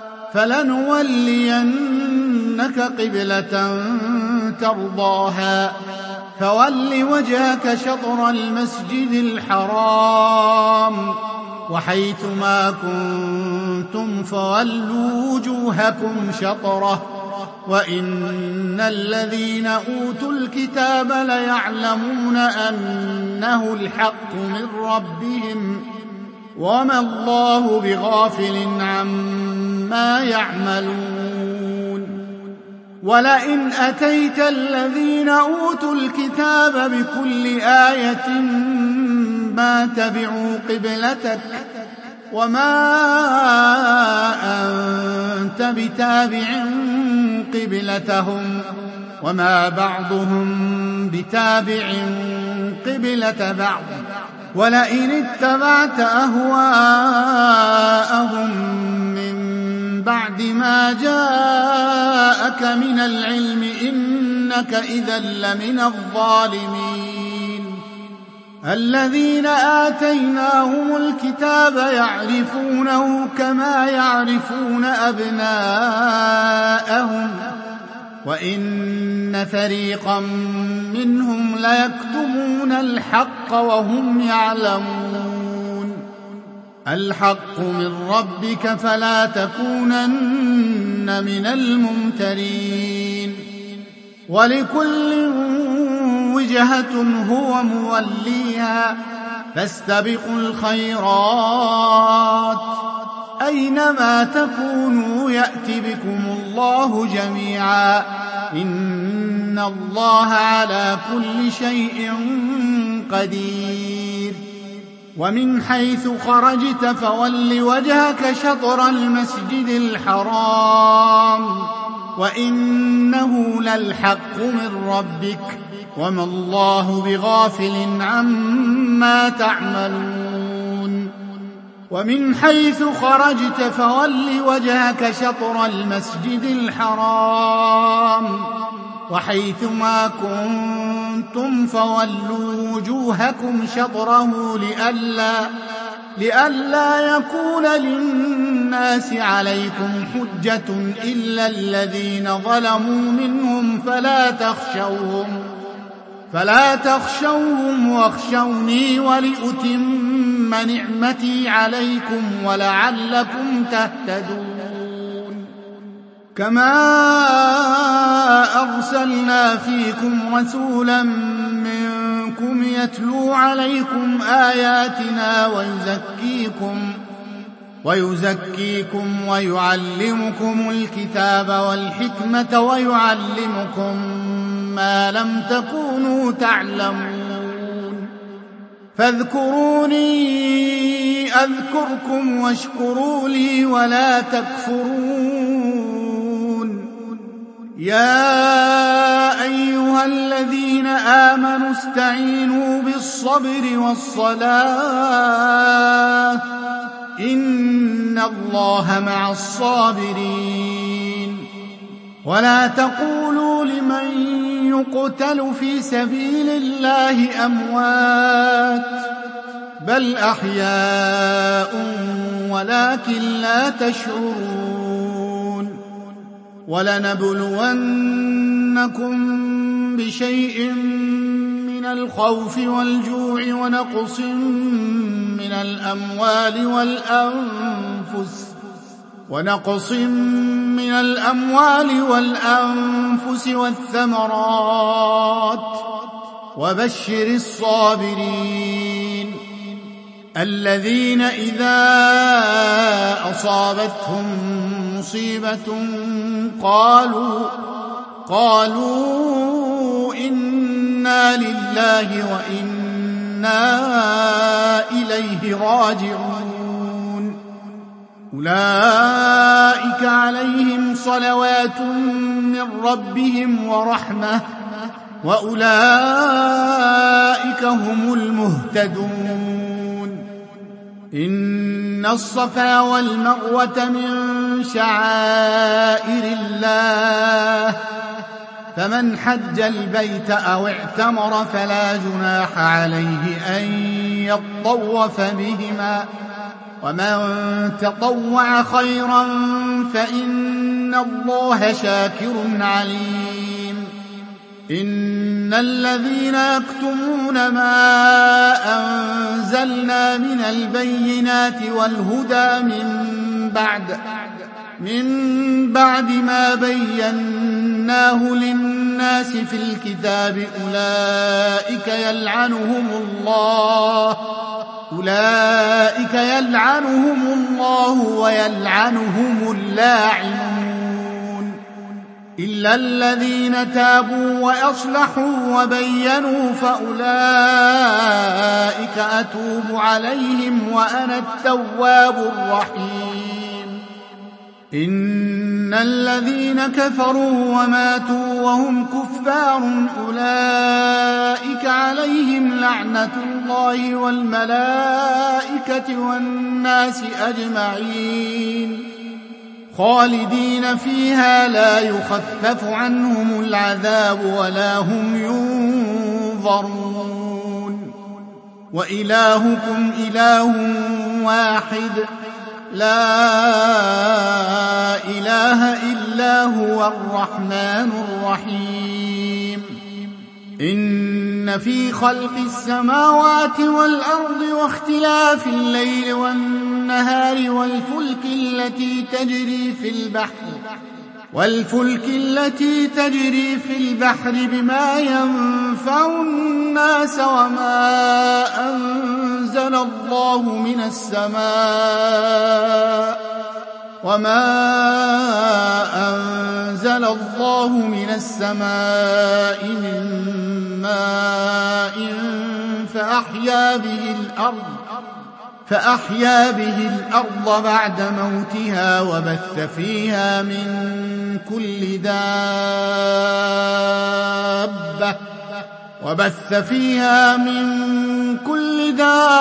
فلنولينك قبلة ترضاها فول وجهك شطر المسجد الحرام وحيث ما كنتم فولوا وجوهكم شطره وإن الذين أوتوا الكتاب ليعلمون أنه الحق من ربهم وما الله بغافل عما يعملون. ولئن أتيت الذين أوتوا الكتاب بكل آية ما تبعوا قبلتك وما أنت بتابع قبلتهم وما بعضهم بتابع قبلة بعض ولئن اتبعت أهواءهم من بعد ما جاءك من العلم إنك إذا لمن الظالمين. الذين آتيناهم الكتاب يعرفونه كما يعرفون أبناءهم وإن فريقا منهم ليكتمون الحق وهم يعلمون. الحق من ربك فلا تكونن من الممترين. ولكل وجهة هو موليها فاستبقوا الخيرات أينما تكونوا يأت بكم الله جميعا إن الله على كل شيء قدير. ومن حيث خرجت فول وجهك شطر المسجد الحرام وإنه للحق من ربك وما الله بغافل عما تعملون. ومن حيث خرجت فول وجهك شطر المسجد الحرام وحيث ما كنتم فولوا وجوهكم شطره لئلا يكون للناس عليكم حجة إلا الذين ظلموا منهم فلا تخشوهم واخشوني ولأتم نعمتي عليكم ولعلكم تهتدون. كما أرسلنا فيكم رسولا منكم يتلو عليكم آياتنا ويزكيكم ويعلمكم الكتاب والحكمة ويعلمكم ما لم تكونوا تعلمون. فاذكروني أذكركم واشكروا لي ولا تكفرون. يا أيها الذين آمنوا استعينوا بالصبر والصلاة إن الله مع الصابرين. ولا تقولوا يقتل في سبيل الله أموات بل أحياء ولكن لا تشعرون ولنبلونكم بشيء من الخوف والجوع ونقص من الأموال والأنفس والثمرات وبشر الصابرين الذين إذا أصابتهم مصيبة قالوا إنا لله وإنا إليه راجعون أولئك عليهم صلوات من ربهم ورحمة وأولئك هم المهتدون إن الصفا والمروة من شعائر الله فمن حج البيت أو اعتمر فلا جناح عليه أن يطوف بهما ومن تطوع خيرا فإن الله شاكر عليم إن الذين يكتمون ما أنزلنا من البينات والهدى من بعد ما بيناه للناس في الكتاب أولئك يلعنهم الله ويلعنهم اللاعنون إلا الذين تابوا وأصلحوا وبينوا فأولئك أتوب عليهم وأنا التواب الرحيم إن الذين كفروا وماتوا وهم كفار أولئك عليهم لعنة الله والملائكة والناس أجمعين خالدين فيها لا يخفف عنهم العذاب ولا هم ينظرون وإلهكم إله واحد لا إله إلا هو الرحمن الرحيم إن في خلق السماوات والأرض واختلاف الليل والنهار والفلك التي تجري في البحر بما ينفع الناس وما أنزل الله من السماء من ماء فأحيا به الأرض بعد موتها وبث فيها من كل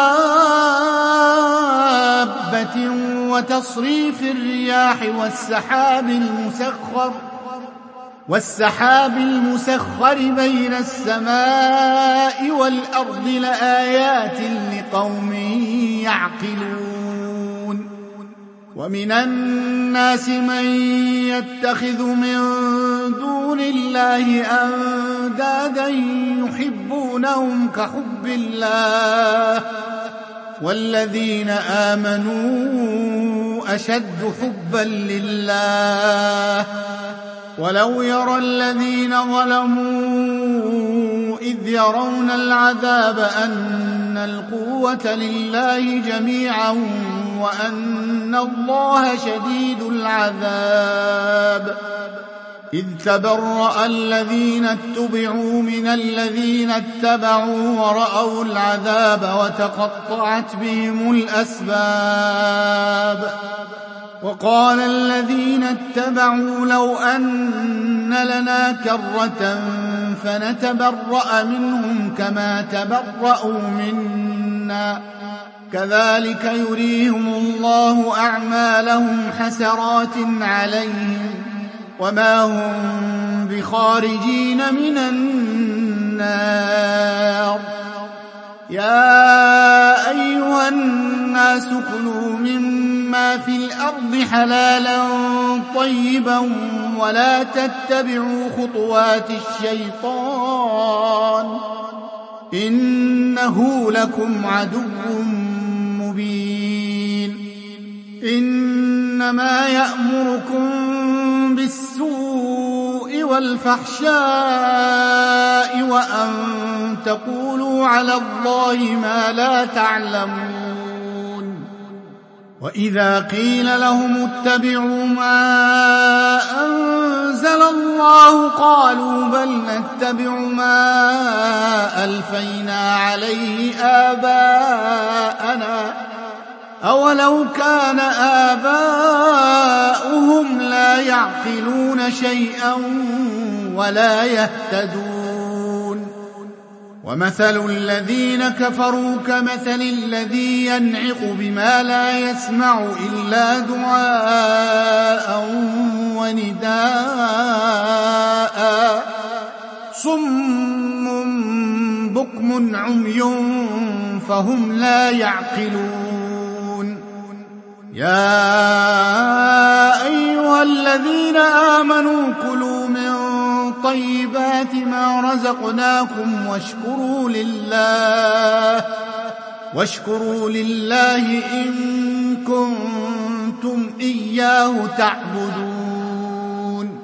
دابة وتصريف الرياح والسحاب المسخر بين السماء والأرض لآيات لقوم يعقلون ومن الناس من يتخذ من دون الله أندادا يحبونهم كحب الله والذين آمنوا أشد حبا لله ولو يرى الذين ظلموا إذ يرون العذاب أن القوة لله جميعا وأن الله شديد العذاب إذ تبرأ الذين اتبعوا من الذين اتبعوا ورأوا العذاب وتقطعت بهم الأسباب وقال الذين اتبعوا لو أن لنا كرة فنتبرأ منهم كما تبرأوا منا كذلك يريهم الله أعمالهم حسرات عليهم وما هم بخارجين من النار. يا أيها الناس كلوا مما في الأرض حلالا طيبا ولا تتبعوا خطوات الشيطان إنه لكم عدو مبين. إنما يأمركم بالسوء والفحشاء وأن تقولوا على الله ما لا تعلمون. وإذا قيل لهم اتبعوا ما أنزل الله قالوا بل نتبع ما ألفينا عليه آباءنا أولو كان آباؤهم لا يعقلون شيئا ولا يهتدون. ومثل الذين كفروا كمثل الذي ينعق بما لا يسمع إلا دعاء ونداء صم بكم عمي فهم لا يعقلون. يا أيها الذين آمنوا كلوا من طيبات ما رزقناكم واشكروا لله إن كنتم إياه تعبدون.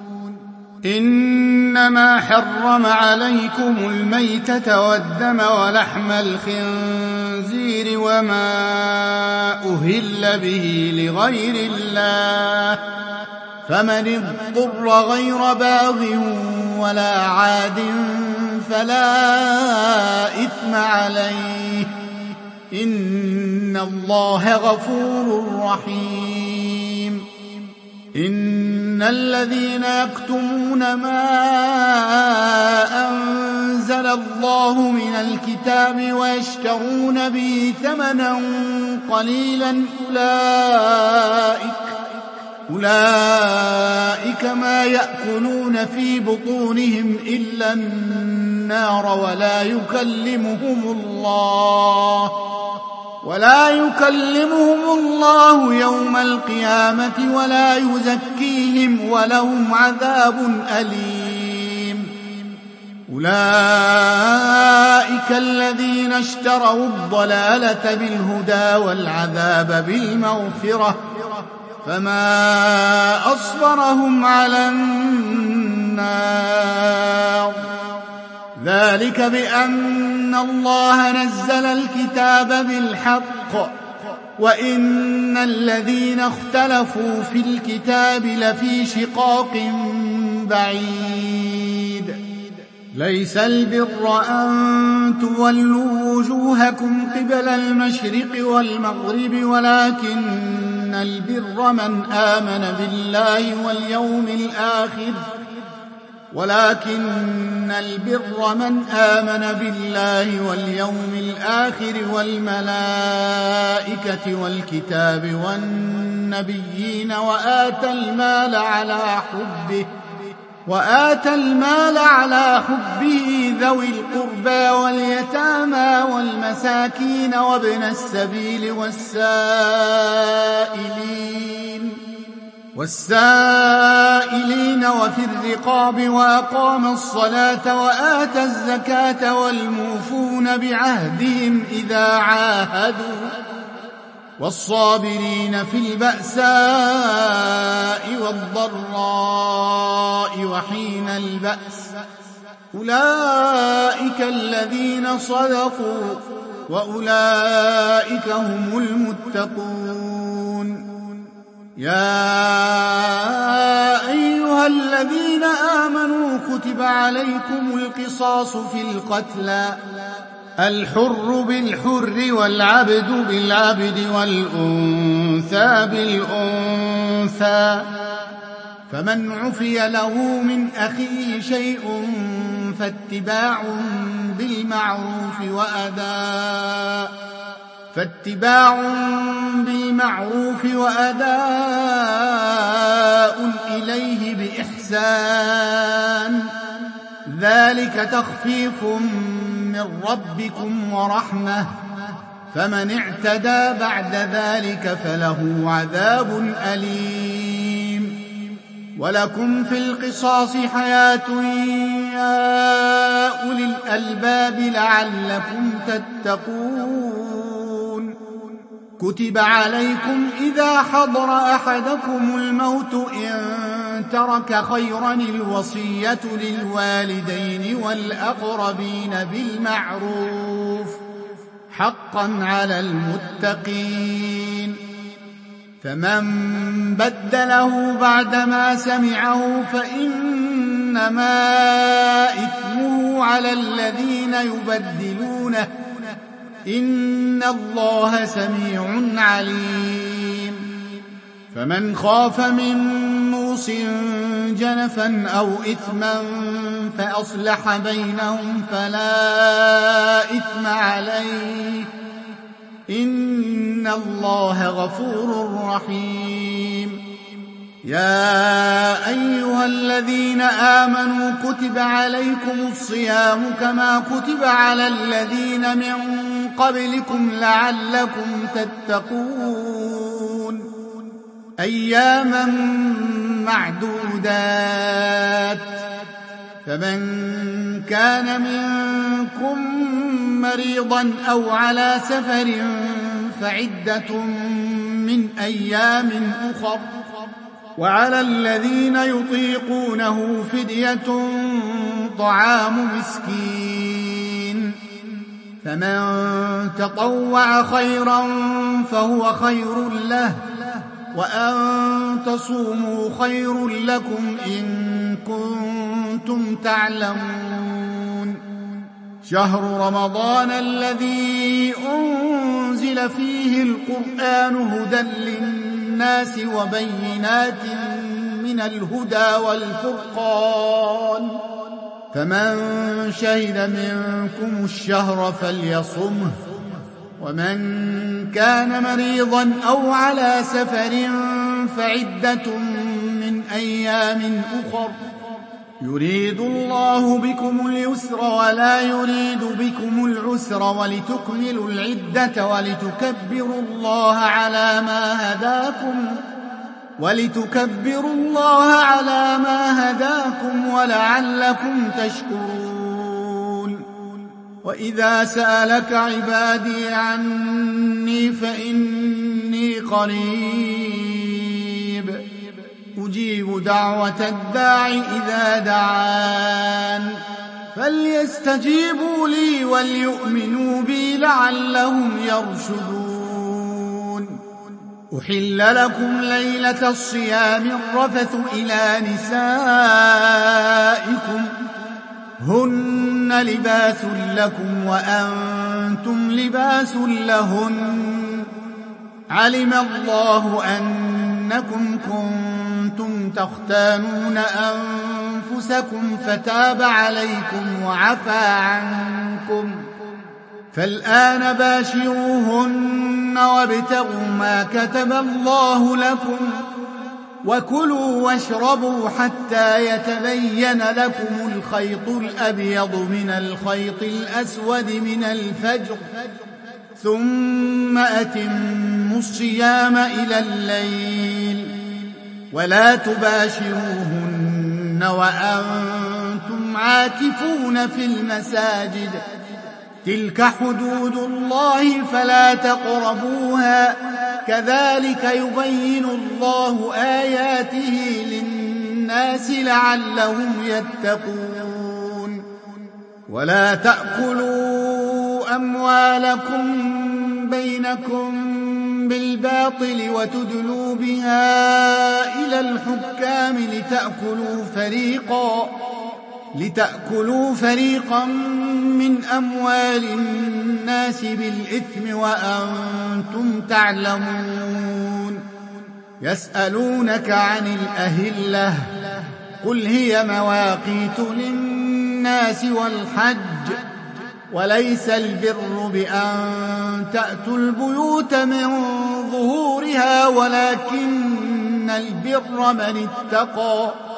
إنما حرم عليكم الميتة والدم ولحم الخنزير وما أهل به لغير الله فمن اضطر غير باغ ولا عاد فلا إثم عليه إن الله غفور رحيم. إن الذين يكتمون ما أنزل الله من الكتاب ويشترون به ثمنا قليلا أولئك ما يأكلون في بطونهم إلا النار ولا يكلمهم الله يوم القيامة ولا يزكيهم ولهم عذاب أليم. أولئك الذين اشتروا الضلالة بالهدى والعذاب بالمغفرة فما أصبرهم على النار. ذلك بأن الله نزل الكتاب بالحق وإن الذين اختلفوا في الكتاب لفي شقاق بعيد. ليس البر أن تولوا وجوهكم قبل المشرق والمغرب ولكن البر من آمن بالله واليوم الآخر والملائكة والكتاب والنبيين وآتى المال على حبه ذوي القربى واليتامى والمساكين وابن السبيل والسائلين وفي الرقاب وأقام الصلاة وآتى الزكاة والموفون بعهدهم إذا عاهدوا والصابرين في البأساء والضراء وحين البأس أولئك الذين صدقوا وأولئك هم المتقون. يا أيها الذين آمنوا كتب عليكم القصاص في القتلى الحر بالحر والعبد بالعبد والأنثى بالأنثى فمن عفي له من أخيه شيء فاتباع بالمعروف وأداء إليه بإحسان الإحسان ذلك تخفيف من ربكم ورحمة فمن اعتدى بعد ذلك فله عذاب أليم ولكم في القصاص حياة يا أولي الألباب لعلكم تتقون كتب عليكم إذا حضر أحدكم الموت إن ترك خيرا الوصية للوالدين والأقربين بالمعروف حقا على المتقين فمن بدله بعدما سمعه فإنما إثمه على الذين يبدلونه إن الله سميع عليم فمن خاف من موص جنفا أو إثما فأصلح بينهم فلا إثم عليه إن الله غفور رحيم يا أيها الذين آمنوا كتب عليكم الصيام كما كتب على الذين من قبلكم لعلكم تتقون أياما معدودات فمن كان منكم مريضا أو على سفر فعدة من أيام أخر وعلى الذين يطيقونه فدية طعام مسكين فمن تطوع خيرا فهو خير له وأن تصوموا خير لكم إن كنتم تعلمون شهر رمضان الذي أنزل فيه القرآن هدى للناس وبينات من الهدى والفرقان فمن شهد منكم الشهر فليصمه ومن كان مريضا أو على سفر فعدة من أيام أخر يريد الله بكم اليسر ولا يريد بكم العسر ولتكملوا العدة ولتكبروا الله على ما هداكم ولعلكم تشكرون وإذا سألك عبادي عني فإني قريب أجيب دعوة الداع إذا دعان فليستجيبوا لي وليؤمنوا بي لعلهم يرشدون أحل لكم ليلة الصيام الرفث إلى نسائكم هن لباس لكم وأنتم لباس لهن علم الله أنكم كنتم تختانون أنفسكم فتاب عليكم وعفى عنكم فالآن باشروهن وابتغوا ما كتب الله لكم وكلوا واشربوا حتى يتبين لكم الخيط الأبيض من الخيط الأسود من الفجر ثم أتموا الصيام إلى الليل ولا تباشروهن وأنتم عاكفون في المساجد تلك حدود الله فلا تقربوها كذلك يبين الله آياته للناس لعلهم يتقون ولا تأكلوا أموالكم بينكم بالباطل وتدلوا بها إلى الحكام لتأكلوا فريقا من أموال الناس بالإثم وأنتم تعلمون يسألونك عن الأهلة قل هي مواقيت للناس والحج وليس البر بأن تأتوا البيوت من ظهورها ولكن البر من اتقى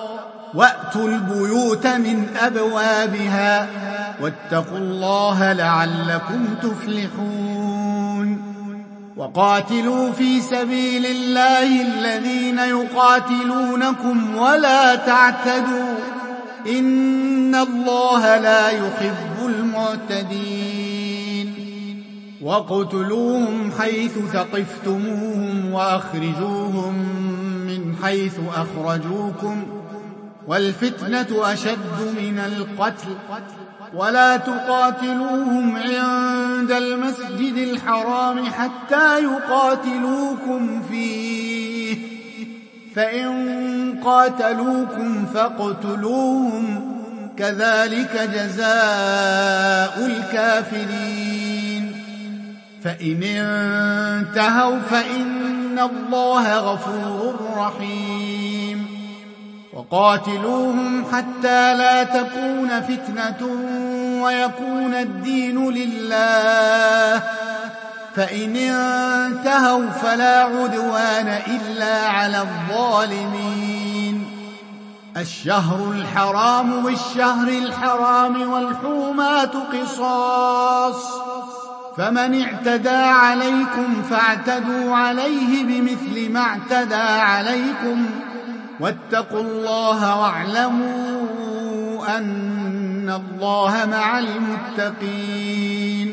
وأتوا البيوت من أبوابها واتقوا الله لعلكم تفلحون وقاتلوا في سبيل الله الذين يقاتلونكم ولا تعتدوا إن الله لا يحب المعتدين وقتلوهم حيث ثقفتموهم وأخرجوهم من حيث أخرجوكم والفتنة أشد من القتل ولا تقاتلوهم عند المسجد الحرام حتى يقاتلوكم فيه فإن قاتلوكم فاقتلوهم كذلك جزاء الكافرين فإن انتهوا فإن الله غفور رحيم وقاتلوهم حتى لا تكون فتنة ويكون الدين لله فإن انتهوا فلا عدوان إلا على الظالمين الشهر الحرام بالشهر الحرام والحرمات قصاص فمن اعتدى عليكم فاعتدوا عليه بمثل ما اعتدى عليكم واتقوا الله واعلموا أن الله مع المتقين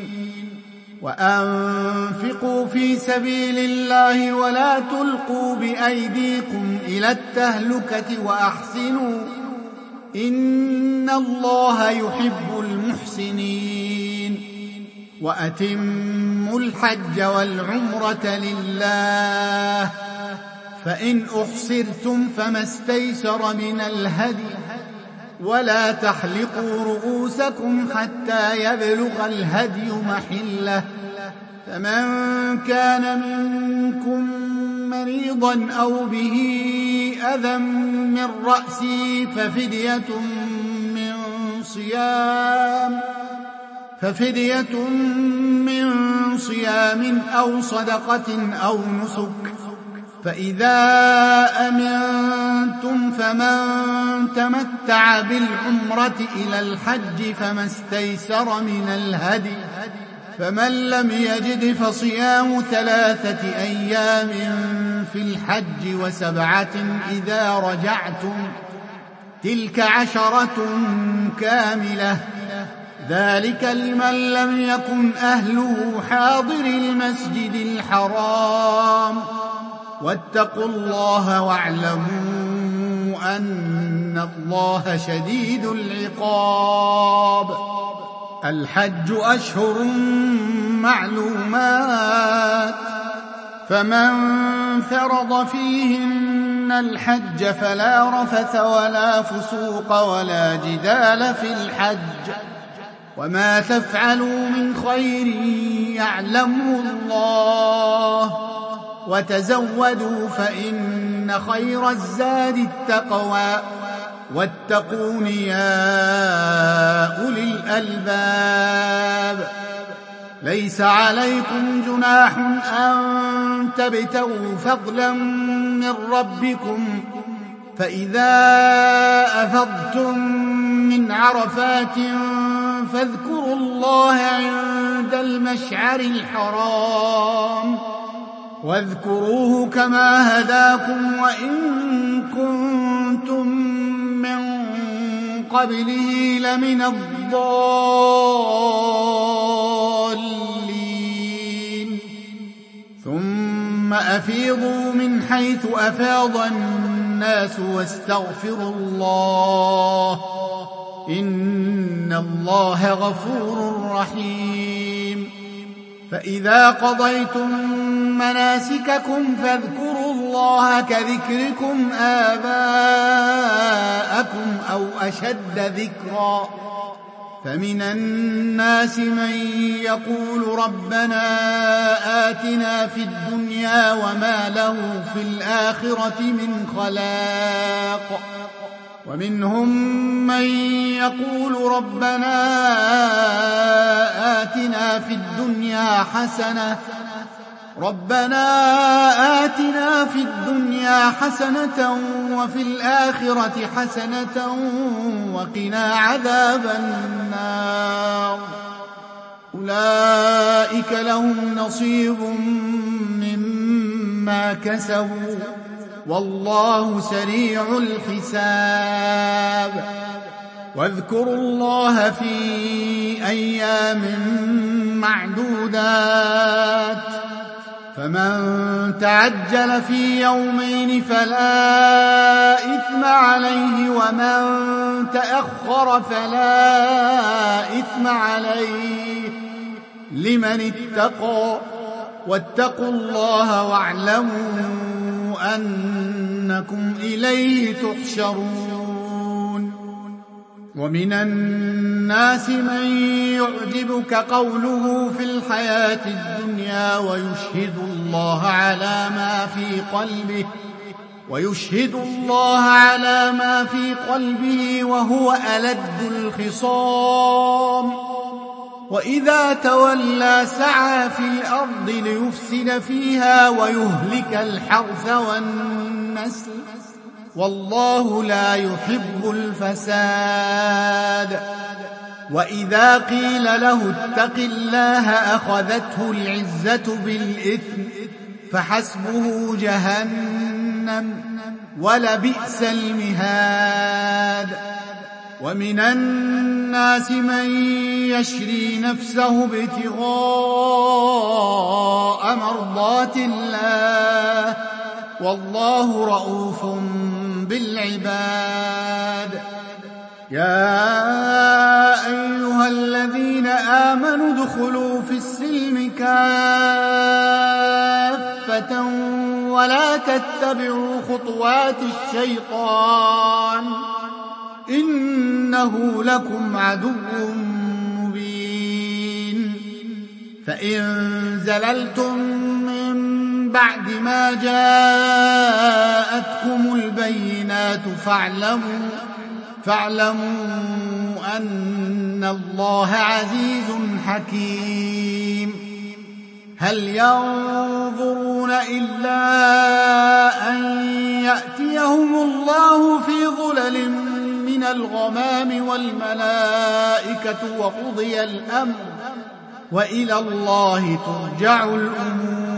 وأنفقوا في سبيل الله ولا تلقوا بأيديكم إلى التهلكة وأحسنوا إن الله يحب المحسنين وأتموا الحج والعمرة لله فإن أحصرتم فما استيسر من الهدي ولا تحلقوا رؤوسكم حتى يبلغ الهدي محله فمن كان منكم مريضا أو به أذى من رأسه ففدية من صيام أو صدقة أو نسك فإذا أمنتم فمن تمتع بالعمرة إلى الحج فما استيسر من الهدي فمن لم يجد فصيام 3 أيام في الحج و7 إذا رجعتم تلك 10 كاملة ذلك لمن لم يكن أهله حاضر المسجد الحرام واتقوا الله واعلموا أن الله شديد العقاب الحج أشهر معلومات فمن فرض فيهن الحج فلا رفث ولا فسوق ولا جدال في الحج وما تفعلوا من خير يعلمه الله وتزودوا فإن خير الزاد التقوى واتقون يا أولي الألباب ليس عليكم جناح أن تبتغوا فضلا من ربكم فإذا أفضتم من عرفات فاذكروا الله عند المشعر الحرام واذكروه كما هداكم وإن كنتم من قبله لمن الضالين ثم أفيضوا من حيث أفاض الناس واستغفروا الله إن الله غفور رحيم فإذا قضيتم مناسككم فاذكروا الله كذكركم آباءكم أو أشد ذكرا فمن الناس من يقول ربنا آتنا في الدنيا وما له في الآخرة من خلاق ومنهم من يقول ربنا آتنا في الدنيا حسنة ربنا آتنا في الدنيا حسنة وفي الآخرة حسنة وقنا عذاب النار أولئك لهم نصيب مما كسبوا والله سريع الحساب واذكروا الله في أيام معدودات فمن تعجل في يومين فلا إثم عليه ومن تأخر فلا إثم عليه لمن اتقى واتقوا الله واعلموا أنكم إليه تحشرون ومن الناس من يعجبك قوله في الحياة الدنيا ويشهد الله على ما في قلبه وهو ألد الخصام وإذا تولى سعى في الأرض ليفسد فيها ويهلك الحرث والنسل والله لا يحب الفساد وإذا قيل له اتق الله أخذته العزة بالإثم فحسبه جهنم ولبئس المهاد ومن الناس من يشري نفسه ابتغاء مرضات الله والله رؤوف بالعباد يا أيها الذين آمنوا ادخلوا في السلم كافة ولا تتبعوا خطوات الشيطان إنه لكم عدو مبين فإن زللتم من بعد ما جاءتكم البينات فاعلموا أن الله عزيز حكيم هل ينظرون إلا أن يأتيهم الله في ظلل من الغمام والملائكة وقضي الأمر وإلى الله ترجع الأمور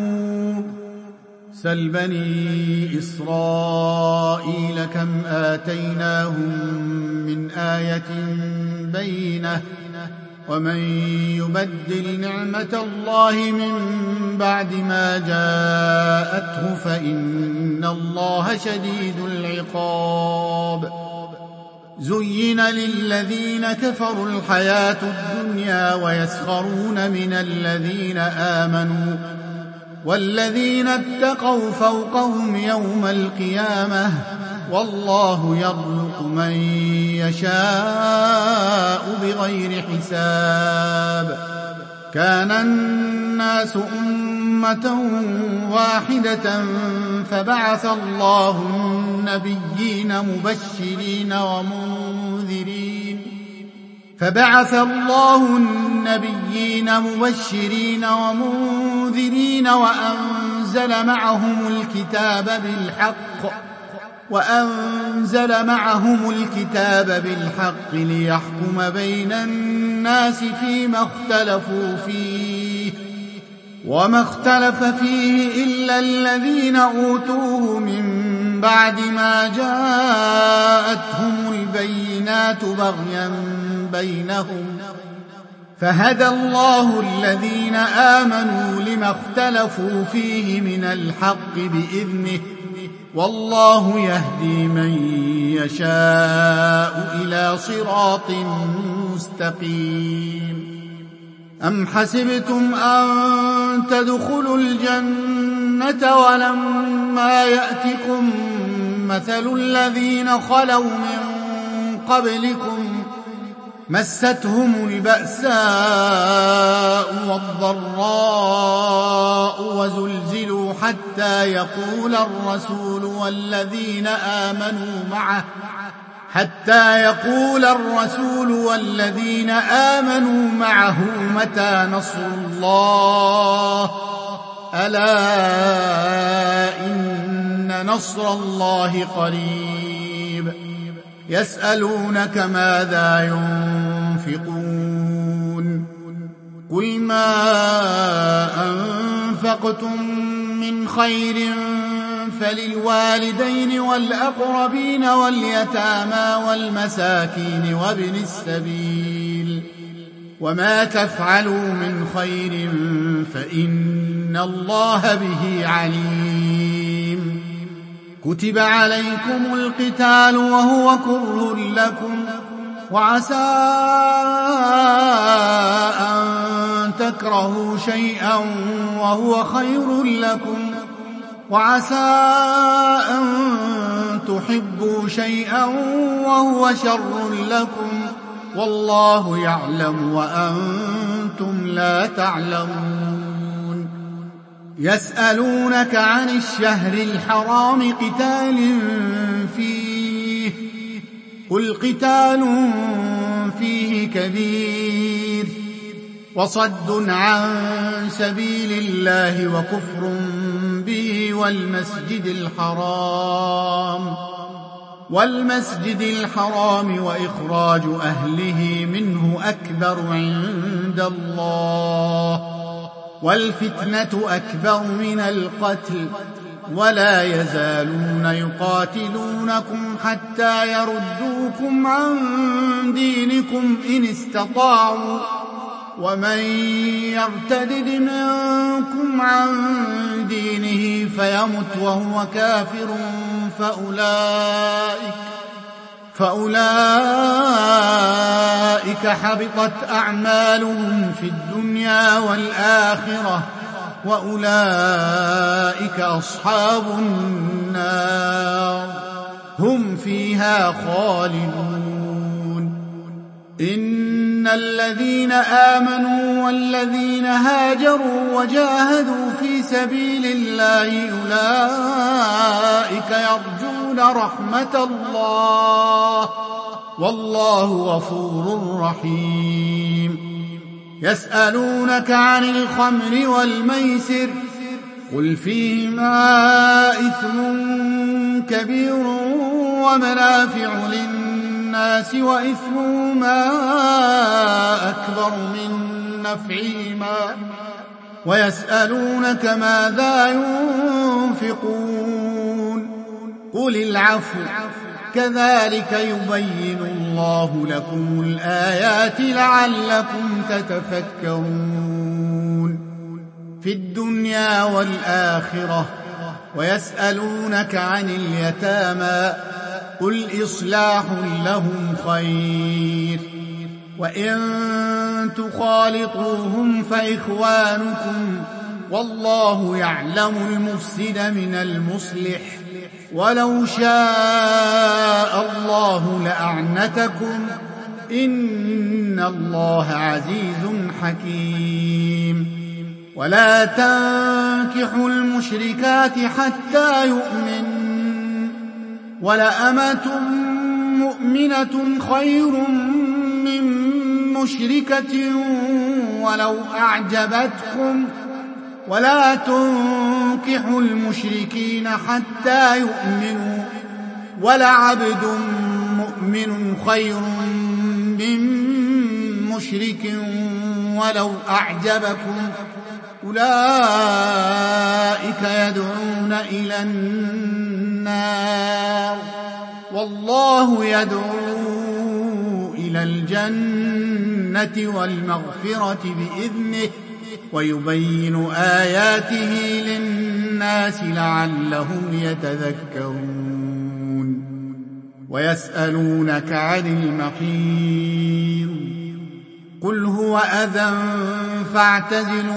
سل بني إسرائيل كم آتيناهم من آية بينة ومن يبدل نعمة الله من بعد ما جاءته فإن الله شديد العقاب زين للذين كفروا الحياة الدنيا ويسخرون من الذين آمنوا والذين اتقوا فوقهم يوم القيامة والله يرزق من يشاء بغير حساب كان الناس أمة واحدة فبعث الله النبيين مبشرين ومنذرين وأنزل معهم الكتاب بالحق ليحكم بين الناس فيما اختلفوا فيه وما اختلف فيه إلا الذين أوتوه من بعد ما جاءتهم البينات بغيا بينهم فهدى الله الذين آمنوا لما اختلفوا فيه من الحق بإذنه والله يهدي من يشاء إلى صراط مستقيم أم حسبتم أن تدخلوا الجنة ولما يأتكم مثل الذين خلوا من قبلكم مستهم البأساء والضراء وزلزلوا حتى يقول الرسول والذين آمنوا معه متى نصر الله ألا إن نصر الله قريب يسألونك ماذا ينفقون قل ما أنفقتم من خير فللوالدين والأقربين واليتامى والمساكين وابن السبيل وما تفعلوا من خير فإن الله به عليم كتب عليكم القتال وهو كره لكم وعسى أن تكرهوا شيئا وهو خير لكم وعسى أن تحبوا شيئا وهو شر لكم والله يعلم وأنتم لا تعلمون يسألونك عن الشهر الحرام قتال فيه قل قتال فيه كبير وصد عن سبيل الله وكفر به والمسجد الحرام وإخراج أهله منه أكبر عند الله والفتنة أكبر من القتل ولا يزالون يقاتلونكم حتى يردوكم عن دينكم إن استطاعوا ومن يرتدد منكم عن دينه فيمت وهو كافر فأولئك حبطت أعمالهم في الدنيا والآخرة وأولئك أصحاب النار هم فيها خالدون إن الذين آمنوا والذين هاجروا وجاهدوا في سبيل الله أولئك يرجون رحمة الله والله غفور رحيم يسألونك عن الخمر والميسر قل فيهما إثم كبير ومنافع للناس وإثمهما أكبر من نفعهما ويسألونك ماذا ينفقون قل العفو كذلك يبين الله لكم الآيات لعلكم تتفكرون في الدنيا والآخرة ويسألونك عن اليتامى قل إصلاح لهم خير وإن تخالطوهم فإخوانكم والله يعلم المفسد من المصلح ولو شاء الله لأعنتكم إن الله عزيز حكيم ولا تنكحوا المشركات حتى يؤمنوا ولأمة مؤمنة خير من مشركة ولو أعجبتكم ولا تنكحوا المشركين حتى يؤمنوا ولعبد مؤمن خير من مشرك ولو أعجبكم أولئك يدعون إلى النار والله يدعو إلى الجنة والمغفرة بإذنه ويبين آياته للناس لعلهم يتذكرون ويسألونك عن المحيض قل هو أذى فاعتزلوا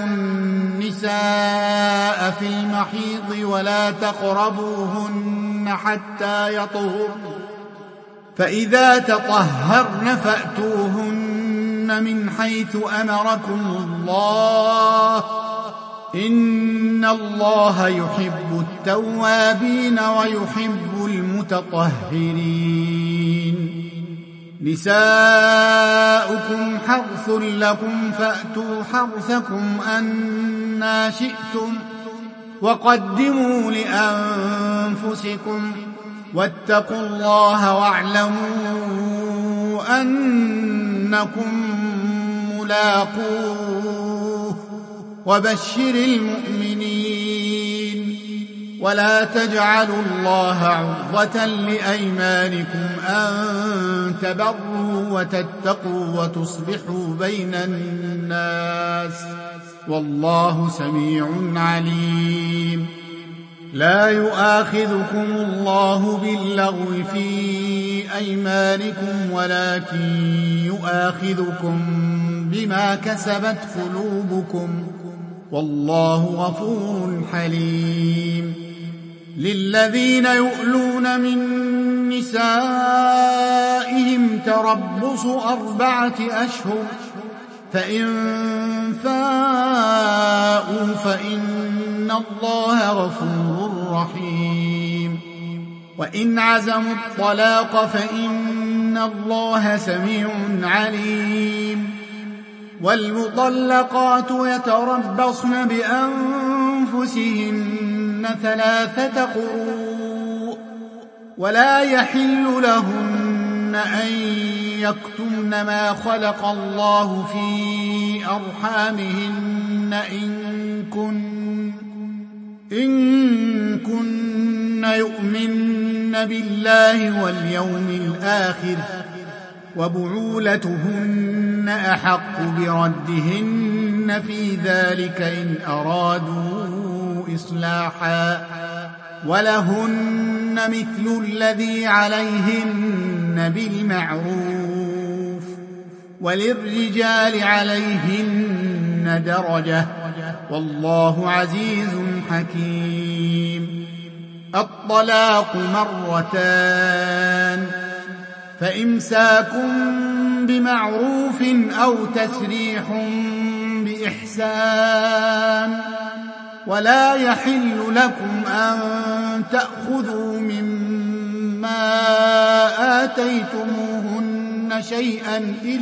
النساء في المحيض ولا تقربوهن حتى يطهرن فإذا تطهرن فأتوهن من حيث أمركم الله إن الله يحب التوابين ويحب المتطهرين نساؤكم حرث لكم فأتوا حرثكم أنى شئتم وقدموا لأنفسكم واتقوا الله واعلموا أنكم ملاقوه وبشر المؤمنين. ولا تجعلوا الله عرضة لأيمانكم أن تبروا وتتقوا وتصلحوا بين الناس والله سميع عليم. لا يؤاخذكم الله باللغو في أيمانكم ولكن يؤاخذكم بما كسبت قلوبكم والله غفور حليم. للذين يؤلون من نسائهم تربص 4 أشهر فإن فاءوا فإن الله غفور رحيم. وإن عزموا الطلاق فإن الله سميع عليم. والمطلقات يتربصن بأنفسهن 3 قروء ولا يحل لهن أن يكتمن ما خلق الله في أرحامهن إن كن يؤمن بالله واليوم الآخر وبعولتهن أحق بردهن في ذلك إن أرادوا إصلاحا ولهن مثل الذي عليهن بالمعروف وللرجال عليهن درجة والله عزيز حكيم. الطلاق 2 فإمساك بمعروف أو تسريح بإحسان. ولا يحل لكم أن تأخذوا مما آتيتموهن شيئا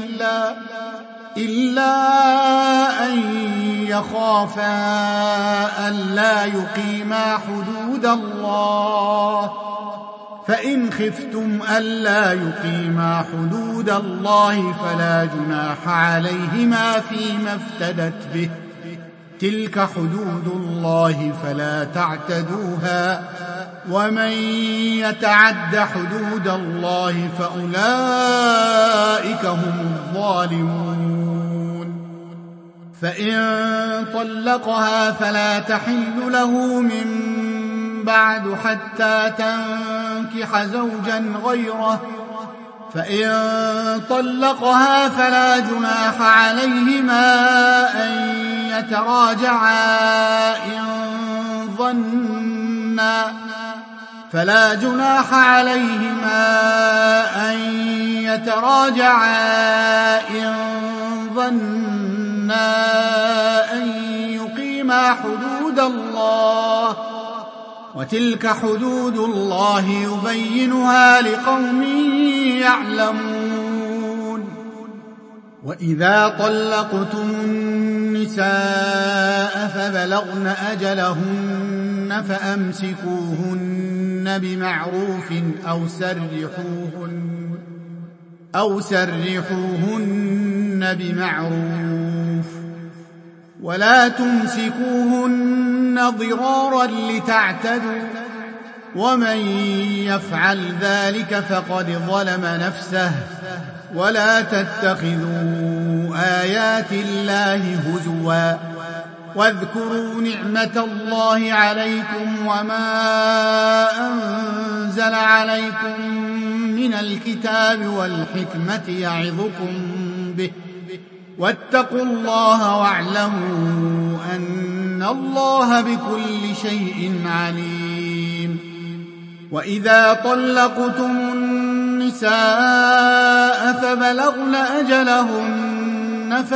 إلا أن يخافا ألا يقيما حدود الله فإن خفتم ألا يقيما حدود الله فلا جناح عليهما فيما افتدت به تلك حدود الله فلا تعتدوها ومن يتعد حدود الله فأولئك هم الظالمون. فإن طلقها فلا تحل له من بعد حتى تنكح زوجا غيره فإن طلقها فلا جناح عليهما أن يتراجعا إن ظنا أن يقيما حدود الله وتلك حدود الله يبينها لقوم يعلمون. وإذا طلقتم النساء فبلغن أجلهن فأمسكوهن بمعروف أو سرحوهن بمعروف ولا تمسكوهن ضرارا لتعتدوا ومن يفعل ذلك فقد ظلم نفسه. ولا تتخذوا آيات الله هزوا واذكروا نعمة الله عليكم وما أنزل عليكم من الكتاب والحكمة يعظكم به واتقوا الله واعلموا أن الله بكل شيء عليم. وإذا طلقتم النساء فبلغن أجلهن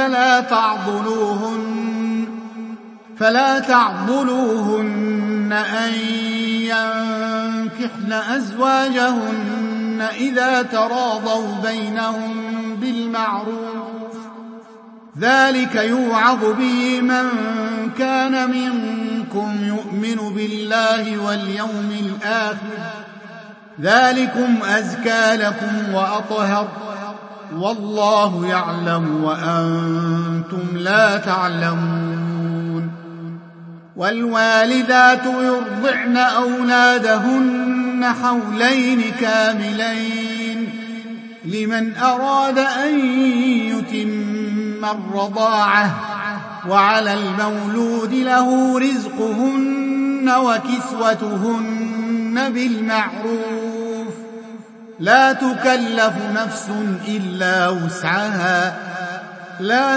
فلا تعضلوهن أن ينكحن أزواجهن إذا تراضوا بينهم بالمعروف ذلك يوعظ به من كان منكم يؤمن بالله واليوم الآخر ذلكم أزكى لكم وأطهر والله يعلم وأنتم لا تعلمون. والوالدات يرضعن أولادهن حولين كاملين لمن أراد أن يتم الرضاعة وعلى المولود له رزقهن وكسوتهن بالمعروف لا تكلف نفس إلا وسعها لا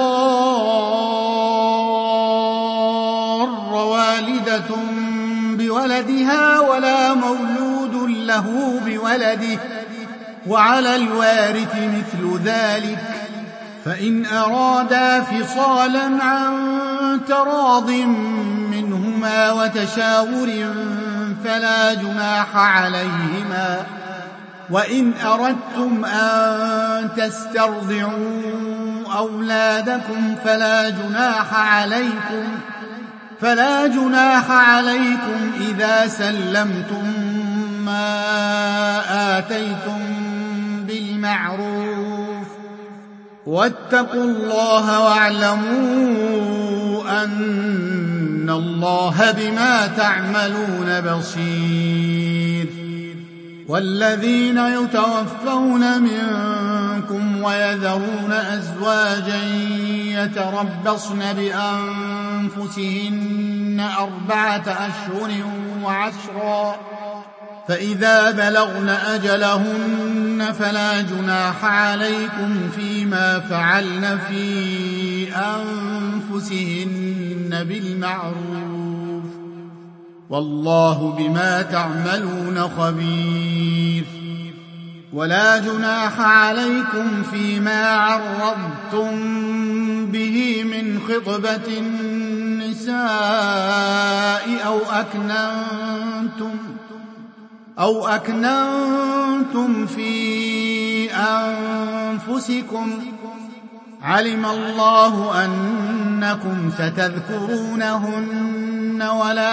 تضار والدة بولدها ولا مولود له بولده وعلى الوارث مثل ذلك فإن أرادا فصالا عن تراض منهما وتشاور فلا جناح عليهما. وإن أردتم أن تسترضعوا أولادكم فلا جناح عليكم إذا سلمتم ما آتيتم بالمعروف واتقوا الله واعلموا أن الله بما تعملون بصير. والذين يتوفون منكم ويذرون أزواجا يتربصن بأنفسهن 4 أشهر وعشرا فإذا بلغن أجلهن فلا جناح عليكم فيما فعلن في أنفسهن بالمعروف والله بما تعملون خبير. ولا جناح عليكم فيما عرضتم به من خطبة النساء أو أكننتم في أنفسكم علم لله أنكم ستذكرونهن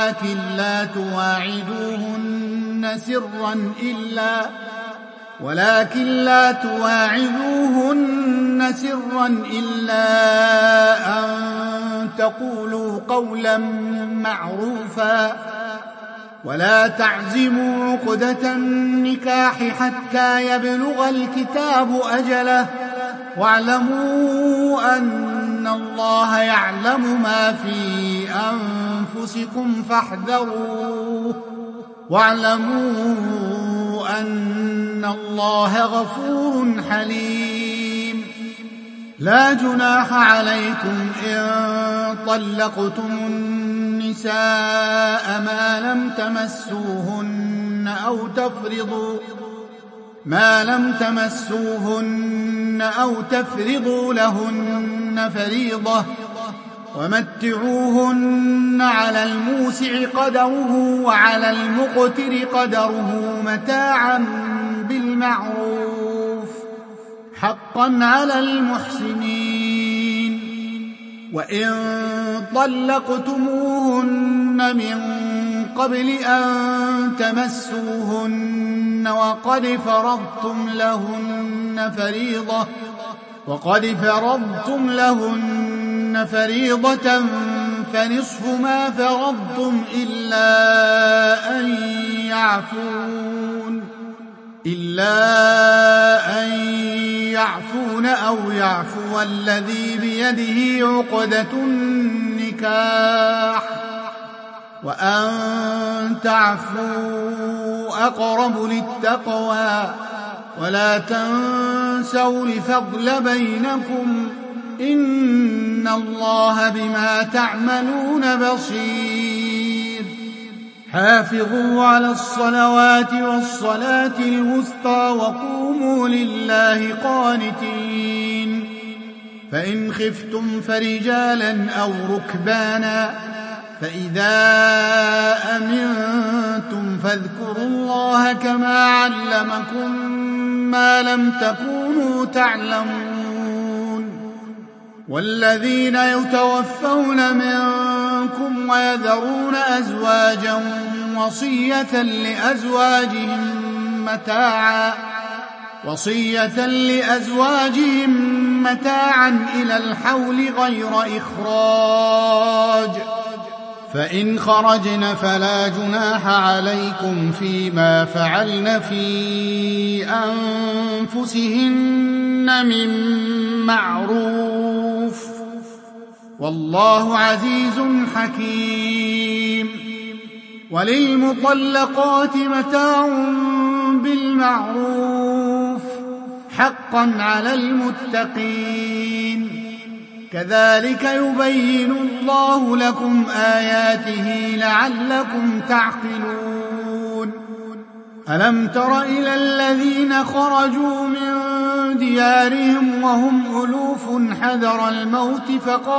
ولكن لا تواعدوهن سرا إلا أن تقولوا قولا معروفا ولا تعزموا عقدة النكاح حتى يبلغ الكتاب أجله واعلموا أن الله يعلم ما في أنفسكم فاحذروه واعلموا أن الله غفور حليم. لا جناح عليكم إن طلقتم النساء ما لم تمسوهن أو تفرضوا لهن فريضة ومتعوهن على الموسع قدره وعلى المقتر قدره متاعا بالمعروف حقا على المحسنين. وإن طلقتموهن من قبل أن تمسوهن وقد فرضتم لهن فريضة فنصف ما فرضتم إلا أن يعفون أو يعفو الذي بيده عقدة النكاح وأن تعفوا أقرب للتقوى ولا تنسوا الفضل بينكم إن الله بما تعملون بصير. حافظوا على الصلوات والصلاة الوسطى وقوموا لله قانتين. فإن خفتم فرجالا أو ركبانا فإذا أمنتم فاذكروا الله كما علمكم ما لم تكونوا تعلمون. والذين يتوفون منكم منكم ويذرون أزواجا وصية لأزواجهم متاعا إلى الحول غير إخراج، فإن خرجن فلا جناح عليكم فيما فعلن في أنفسهن من معروف، والله عزيز حكيم. وللمطلقات متاع بالمعروف حقا على المتقين، كذلك يبين الله لكم آياته لعلكم تعقلون. ألم تر إلى الذين خرجوا من ديارهم وهم ألوف حذر الموت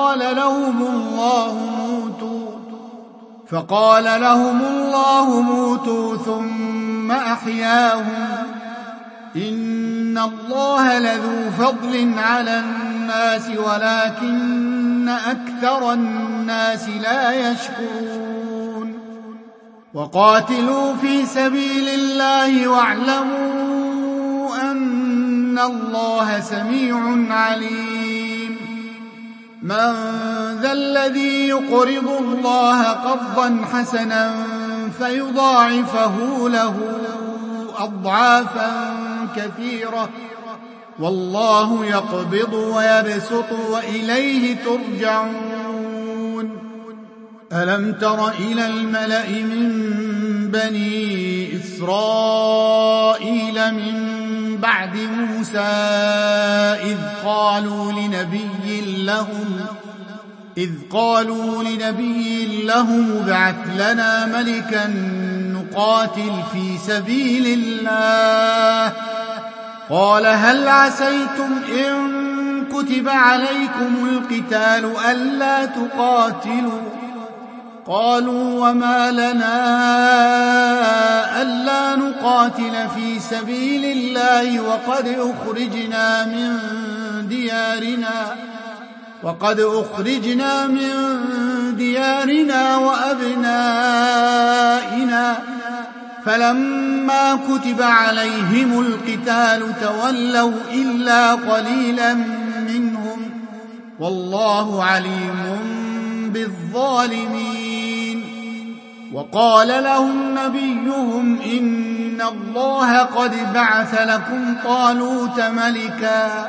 فقال لهم الله موتوا ثم أحياهم، إن الله لذو فضل على الناس ولكن أكثر الناس لا يشكرون. وقاتلوا في سبيل الله واعلموا أن الله سميع عليم. من ذا الذي يقرض الله قرضا حسنا فيضاعفه له أضعافا كثيرة، والله يقبض ويبسط وإليه ترجعون. ألم تر إلى الملأ من بني إسرائيل من بعد موسى إذ قالوا لنبي لهم ابعث لنا ملكا نقاتل في سبيل الله، قال هل عسيتم إن كتب عليكم القتال ألا تقاتلوا؟ قالوا وما لنا ألا نقاتل في سبيل الله وقد أخرجنا من ديارنا وأبنائنا، فلما كتب عليهم القتال تولوا إلا قليلا منهم، والله عليم بالظالمين. وقال لهم نبيهم إن الله قد بعث لكم طالوت ملكا،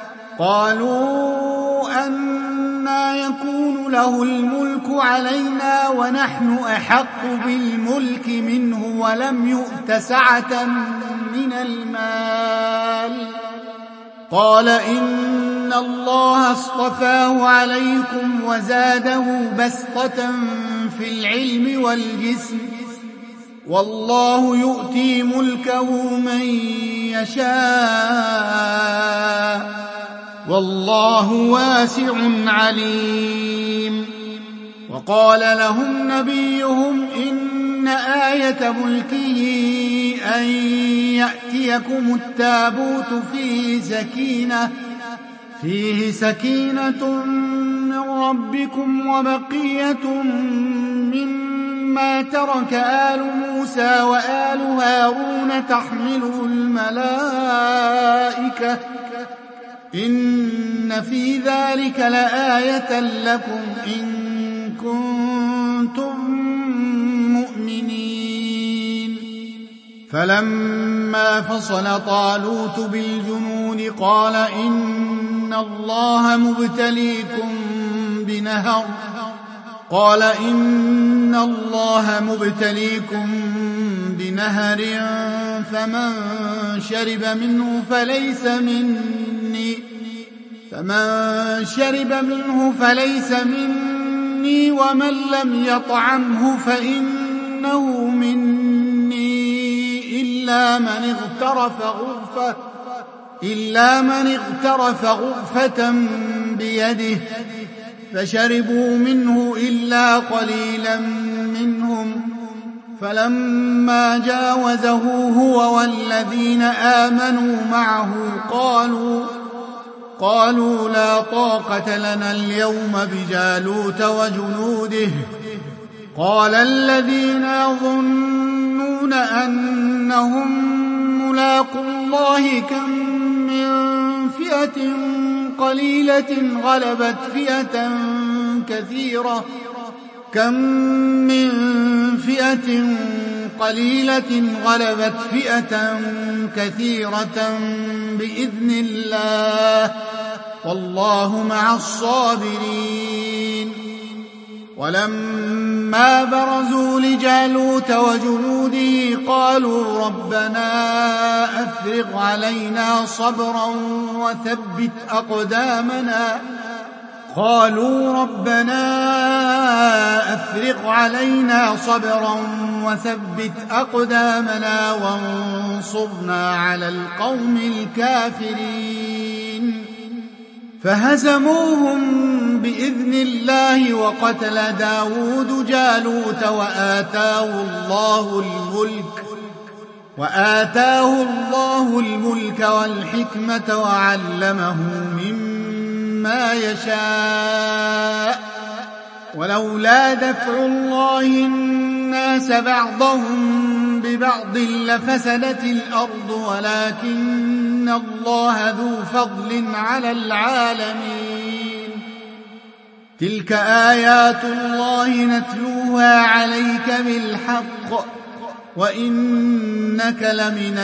قالوا أنى يكون له الملك علينا ونحن أحق بالملك منه ولم يؤت سعة من المال، قال إن الله اصطفاه عليكم وزاده بسطة في العلم والجسم، والله يؤتي ملكه من يشاء، والله واسع عليم. وقال لهم نبيهم إن آية ملكه أن يأتيكم التابوت فيه سكينة من ربكم وبقية مما ترك آل موسى وآل هارون تحمله الملائكة، إن في ذلك لآية لكم إن كنتم مؤمنين. فلما فصل طالوت بالجنود قال إن الله مبتليكم بنهر فمن شرب منه فليس مني ومن لم يطعمه فإنه مني إلا من اغترف غرفة بيده، فشربوا منه إلا قليلا منهم. فلما جاوزه هو والذين آمنوا معه قالوا لا طاقة لنا اليوم بجالوت وجنوده. قال الذين يظنون أنهم ملاقو الله كم من فئة قليلة غلبت فئة كثيرة بإذن الله والله مع الصابرين. ولما برزوا لجالوت وجنوده قالوا ربنا أفرغ علينا صبرا وثبت أقدامنا وانصرنا على القوم الكافرين. فهزموهم بإذن الله وقتل داود جالوت وآتاه الله الملك والحكمة وعلمه مما يشاء. ولولا دفع الله الناس بعضهم ببعض لفسدت الأرض ولكن الله ذو فضل على العالمين. تلك آيات الله نتلوها عليك بالحق وإنك لمن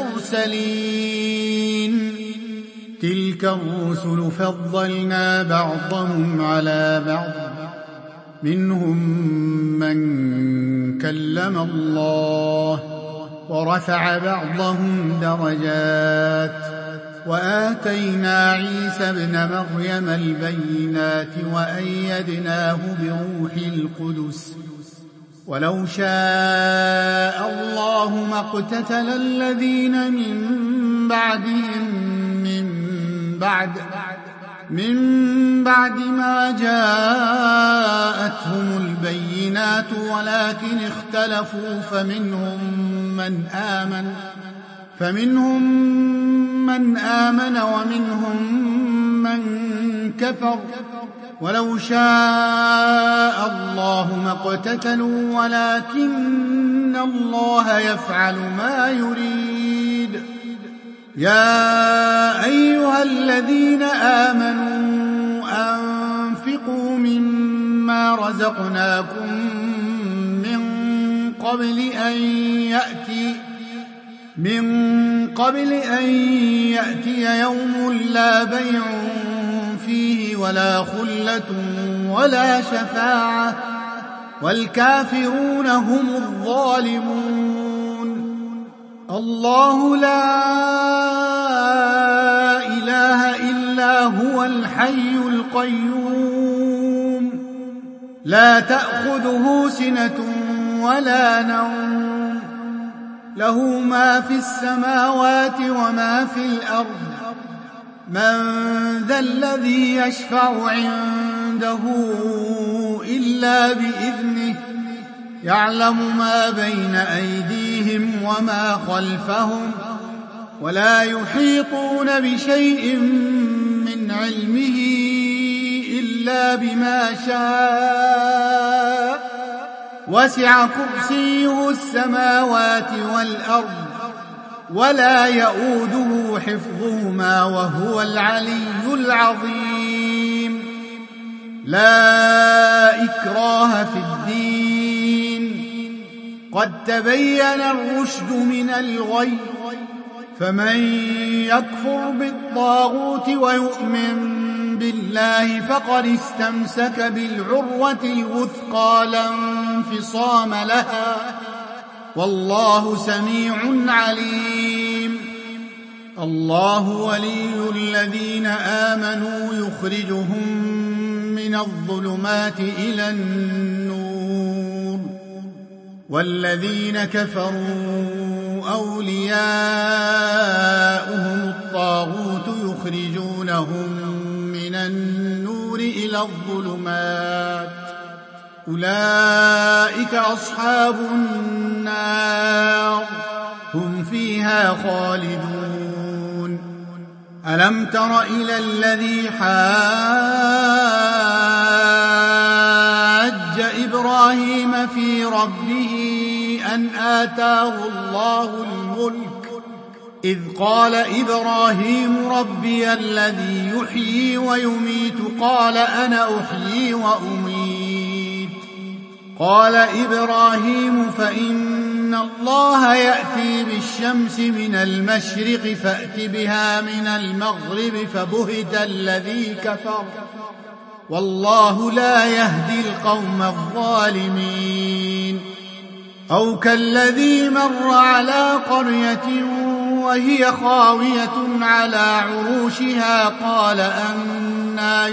المرسلين. تلك الرسل فضلنا بعضهم على بعض منهم من كلم الله ورفع بعضهم درجات وآتينا عيسى ابن مريم البينات وأيدناه بروح القدس. ولو شاء الله ما اقتتل الذين من بعد ما جاءتهم البينات ولكن اختلفوا فمنهم من آمن ومنهم من كفر. ولو شاء الله ما اقتتلوا ولكن الله يفعل ما يريد. يا أيها الذين آمنوا أنفقوا مما رزقناكم من قبل أن يأتي يوم لا بيع فيه ولا خلة ولا شفاعة والكافرون هم الظالمون. الله لا إله إلا هو الحي القيوم لا تأخذه سنة ولا نوم له ما في السماوات وما في الأرض. من ذا الذي يشفع عنده إلا بإذنه يعلم ما بين أيديهم وما خلفهم ولا يحيطون بشيء من علمه إلا بما شاء. وسع كرسيه السماوات والأرض ولا يؤوده حفظهما وهو العلي العظيم. لا إكراه في الدين قد تبين الرشد من الغي. فمن يكفر بالطاغوت ويؤمن بالله فقد استمسك بالعروة الوثقى لا انفصام لها والله سميع عليم. الله ولي الذين آمنوا يخرجهم من الظلمات إلى النور والذين كفروا أولياؤهم الطاغوت يخرجونهم من النور إلى الظلمات أولئك أصحاب النار هم فيها خالدون. ألم تر إلى الذي حاج إبراهيم في ربه أن آتاه الله الملك إذ قال إبراهيم ربي الذي يحيي ويميت قال أنا أحيي وأميت قال إبراهيم فإن الله يأتي بالشمس من المشرق فأت بها من المغرب فبهت الذي كفر والله لا يهدي القوم الظالمين أو كالذي مر على قرية وهي خاوية على عروشها قال أنى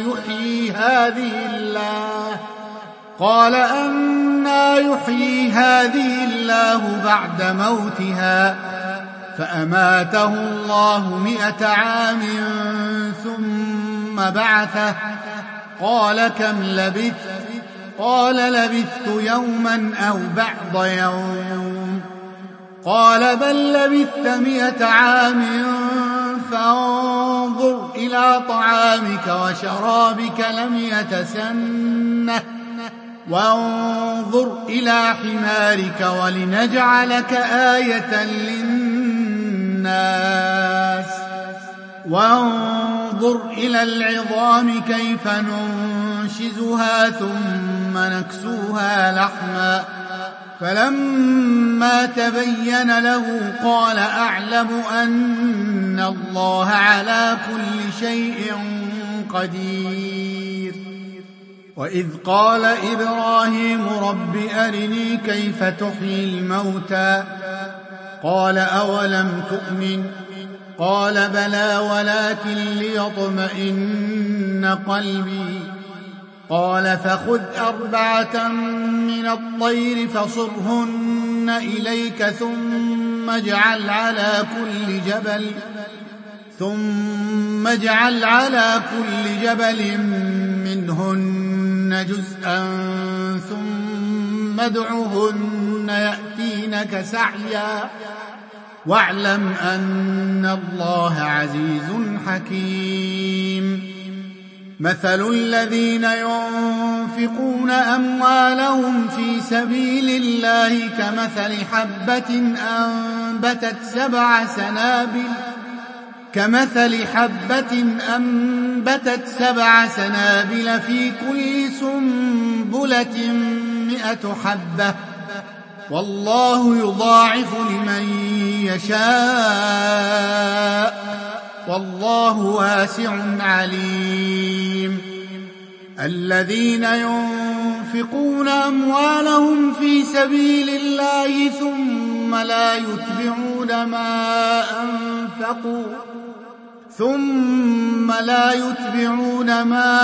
يحيي هذه الله بعد موتها فأماته الله 100 عام ثم بعثه قال كم لبثت قال لبثت يوما أو بعض يوم قال بل لبثت 100 عام فانظر إلى طعامك وشرابك لم يتسنه وانظر إلى حمارك ولنجعلك آية للناس وانظر إلى العظام كيف ننشزها ثم نكسوها لحما فلما تبين له قال أعلم أن الله على كل شيء قدير وإذ قال إبراهيم رب أرني كيف تحيي الموتى قال أولم تؤمن قال بلى ولكن ليطمئن قلبي قال فخذ 4 من الطير فصرهن إليك ثم اجعل على كل جبل منهن جزءا ثم ادعهن يأتينك سعيا واعلم أن الله عزيز حكيم مثل الذين ينفقون أموالهم في سبيل الله كمثل حبة أنبتت 7 سنابل في كل سنبلة 100 حبة والله يضاعف لمن يشاء والله واسع عليم الذين ينفقون أموالهم في سبيل الله ثم لا يتبعون ما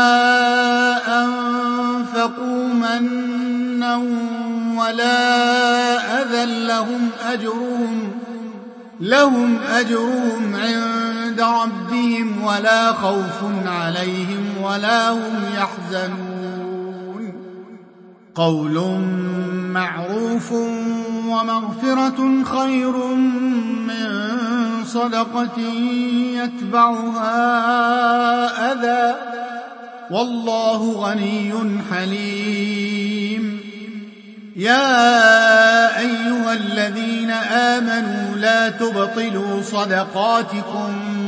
أنفقوا منا ولا أذى لهم أجرهم عند ربهم ولا خوف عليهم ولا هم يحزنون قول معروف ومغفرة خير من صدقة يتبعها أذى والله غني حليم يا أيها الذين آمنوا لا تبطلوا صدقاتكم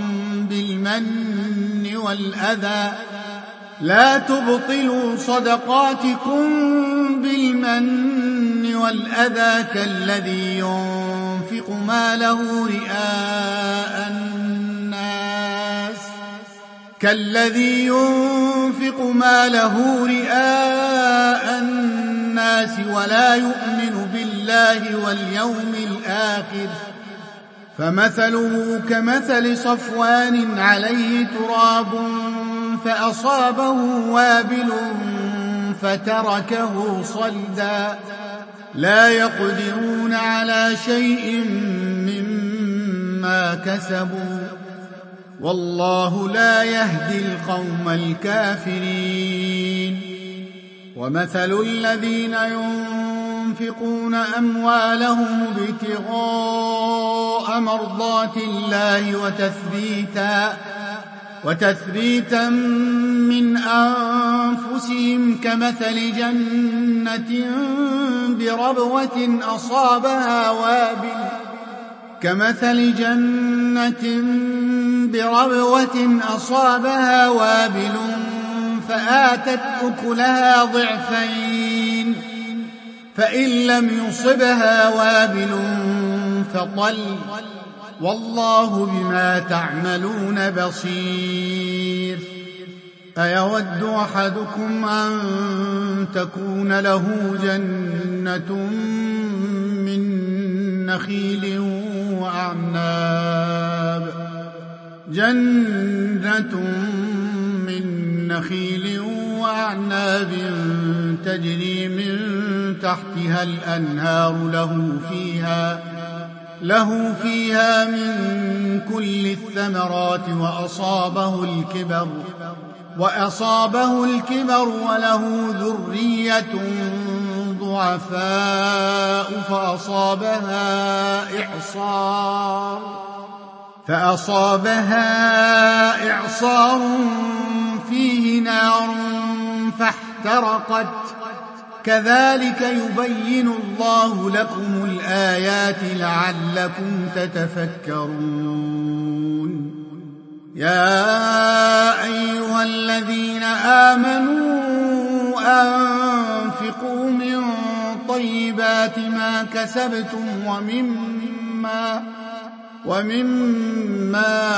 بالمن والأذى كالذي ينفق ماله رئاء الناس ولا يؤمن بالله واليوم الآخر فمثله كمثل صفوان عليه تراب فأصابه وابل فتركه صلدا لا يقدرون على شيء مما كسبوا والله لا يهدي القوم الكافرين ومثل الذين ينفقون أموالهم ابتغاء مرضات الله وتثبيتا من أنفسهم كمثل جنة بربوة أصابها وابل فآتت أكلها ضعفين فإن لم يصبها وابل فطل والله بما تعملون بصير. أيود أحدكم أن تكون له جنة من نخيل وأعناب تجري من تحتها الأنهار له فيها من كل الثمرات وأصابه الكبر وله ذرية ضعفاء فأصابها إعصار فيه نار فاحترقت كذلك يبين الله لكم الآيات لعلكم تتفكرون. يا أيها الذين آمنوا أنفقوا من طيبات ما كسبتم ومما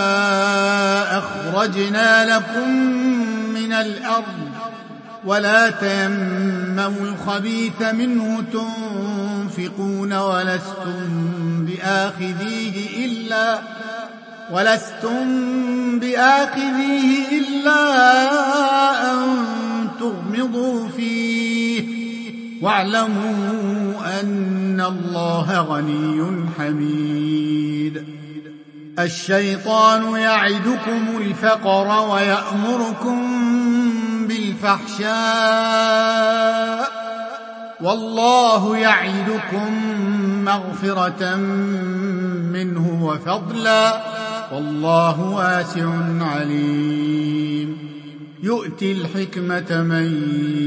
أخرجنا لكم من الأرض ولا تيمموا الخبيث منه تنفقون ولستم بآخذيه إلا أن تغمضوا فيه واعلموا أن الله غني حميد. الشيطان يعدكم الفقر ويأمركم بالفحشاء والله يعدكم مغفرة منه وفضلا والله واسع عليم. يؤتي الحكمة من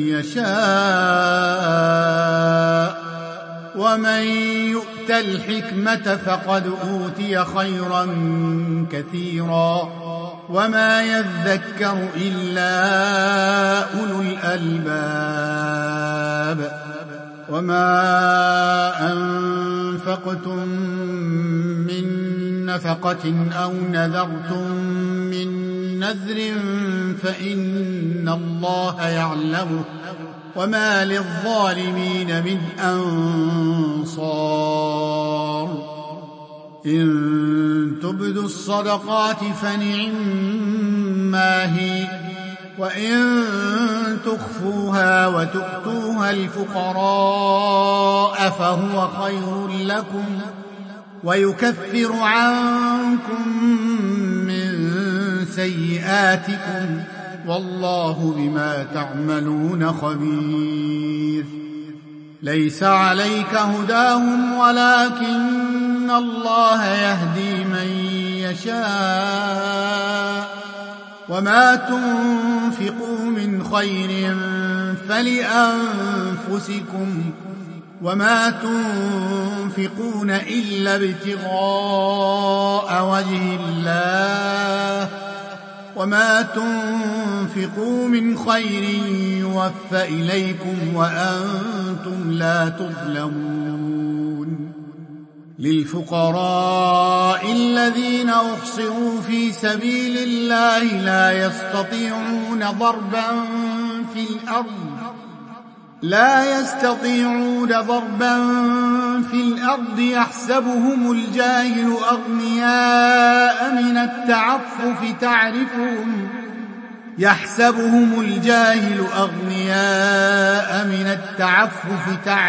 يشاء ومن يؤت الحكمة فقد أوتي خيرا كثيرا وما يذكر إلا أولو الألباب. وما أنفقتم من نفقة أو نذرتم من نذر فإن الله يعلمه وما للظالمين من أنصار. إن تبدوا الصدقات فنعما هي وإن تخفوها وتؤتوها الفقراء فهو خير لكم ويكفر عنكم من سيئاتكم والله بما تعملون خبير. ليس عليك هداهم ولكن الله يهدي من يشاء وما تنفقوا من خير فلأنفسكم وما تنفقون إلا ابتغاء وجه الله وما تنفقوا من خير يوفى إليكم وأنتم لا تظلمون. للفقراء الذين أحصروا في سبيل الله لا يستطيعون ضربا في الأرض يحسبهم الجاهل أغنياء من التعفف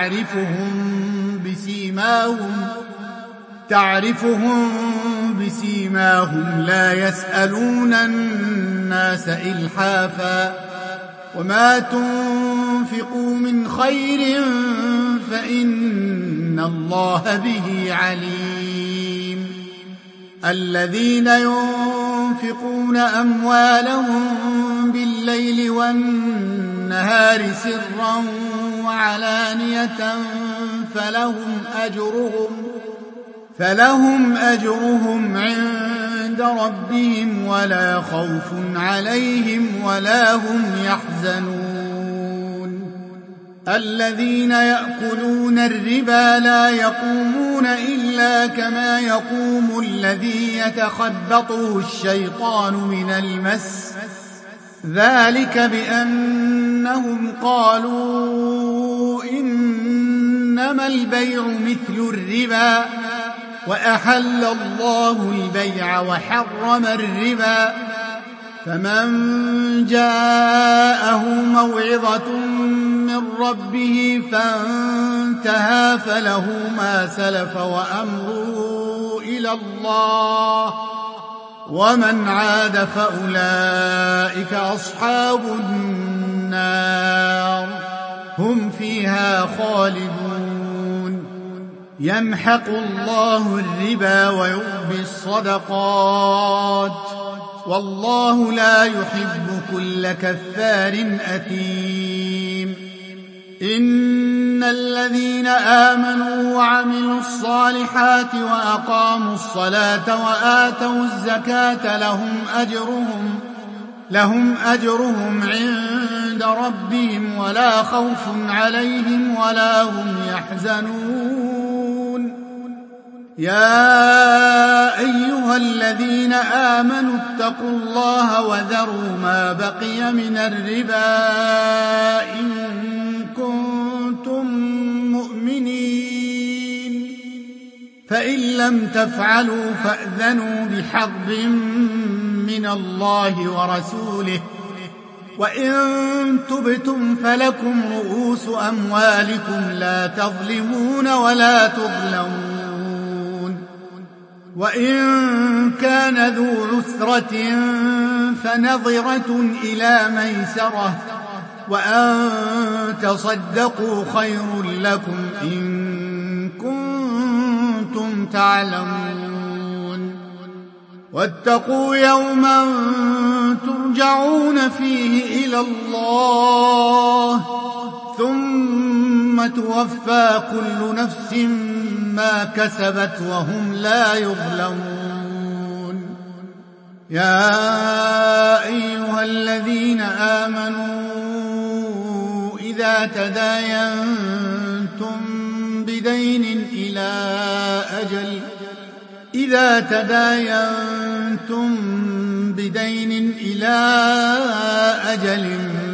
تعرفهم بسيماهم لا يسألون الناس إلحافا وما تنفقوا من خير فإن الله به عليم. الذين ينفقون أموالهم بالليل والنهار سرا وعلانية فلهم أجرهم عند ربهم ولا خوف عليهم ولا هم يحزنون. الذين يأكلون الربا لا يقومون إلا كما يقوم الذي يتخبطه الشيطان من المس، ذلك بأنهم قالوا إنما البيع مثل الربا وأحل الله البيع وحرم الربا، فمن جاءه موعظة من ربه فانتهى فله ما سلف وأمره إلى الله، ومن عاد فأولئك أصحاب النار هم فيها خالدون. يمحق الله الربا ويربي الصدقات والله لا يحب كل كفار أثيم. إن الذين آمنوا وعملوا الصالحات وأقاموا الصلاة وآتوا الزكاة لهم أجرهم عند ربهم ولا خوف عليهم ولا هم يحزنون. يا أيها الذين آمنوا اتقوا الله وذروا ما بقي من الربا إن كنتم مؤمنين، فإن لم تفعلوا فأذنوا بحرب من الله ورسوله، وإن تبتم فلكم رؤوس أموالكم لا تظلمون ولا تظلمون. وإن كان ذو عسرة فنظرة إلى ميسرة وأن تصدقوا خير لكم إن كنتم تعلمون. واتقوا يوما ترجعون فيه إلى الله ثم توفى كل نفس ما كسبت وهم لا يظلمون. يا أيها الذين آمنوا إذا تداينتم بدين إلى أجل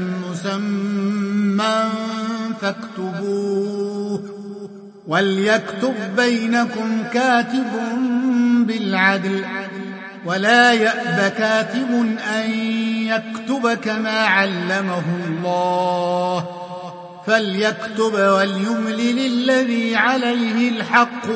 مسمى فاكتبوه، وليكتب بينكم كاتب بالعدل ولا يأب كاتب أن يكتب كما علمه الله، فليكتب وليملل الذي عليه الحق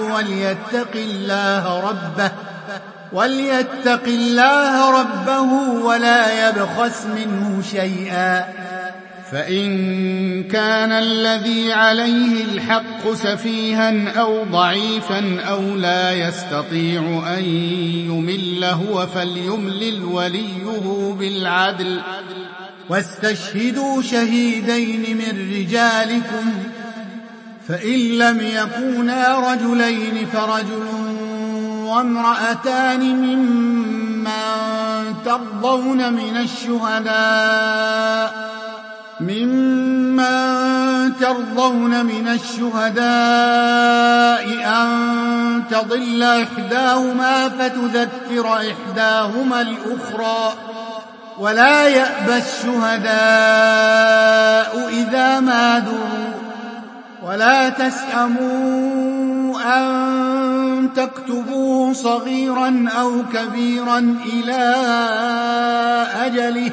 وليتق الله ربه ولا يبخس منه شيئا، فإن كان الذي عليه الحق سفيها أو ضعيفا أو لا يستطيع أن يمل هو فليملل وليه بالعدل، واستشهدوا شهيدين من رجالكم، فإن لم يكونا رجلين فرجل وامرأتان ممن ترضون من الشهداء أن تضل إحداهما فتذكر إحداهما الأخرى، ولا يأبى الشهداء إذا ما دعوا، ولا تسأموا أن تكتبوه صغيرا أو كبيرا إلى أجله،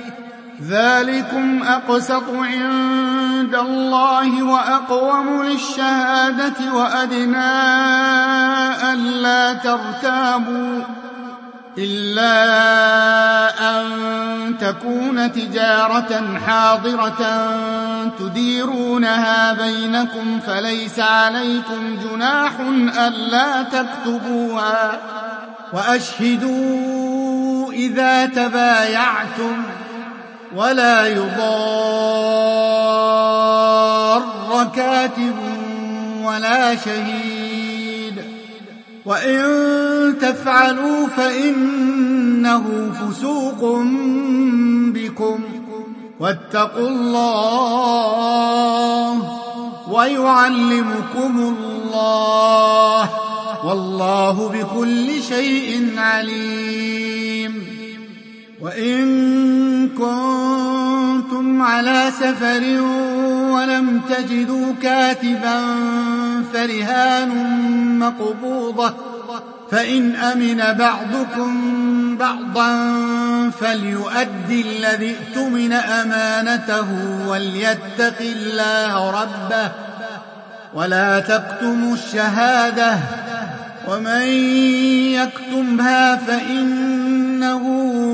ذلكم أقسط عند الله وأقوم للشهادة وأدنى ألا ترتابوا، إلا أن تكون تجارة حاضرة تديرونها بينكم فليس عليكم جناح ألا تكتبوها، وأشهدوا إذا تبايعتم ولا يضار كاتب ولا شهيد وإن تفعلوا فإنه فسوق بكم واتقوا الله ويعلمكم الله والله بكل شيء عليم. وإن كنتم على سفر ولم تجدوا كاتبا فرهان مقبوضة فإن أمن بعضكم بعضا فليؤدي الذي اؤتمن أمانته وليتق الله ربه ولا تكتموا الشهادة ومن يكتمها فإنه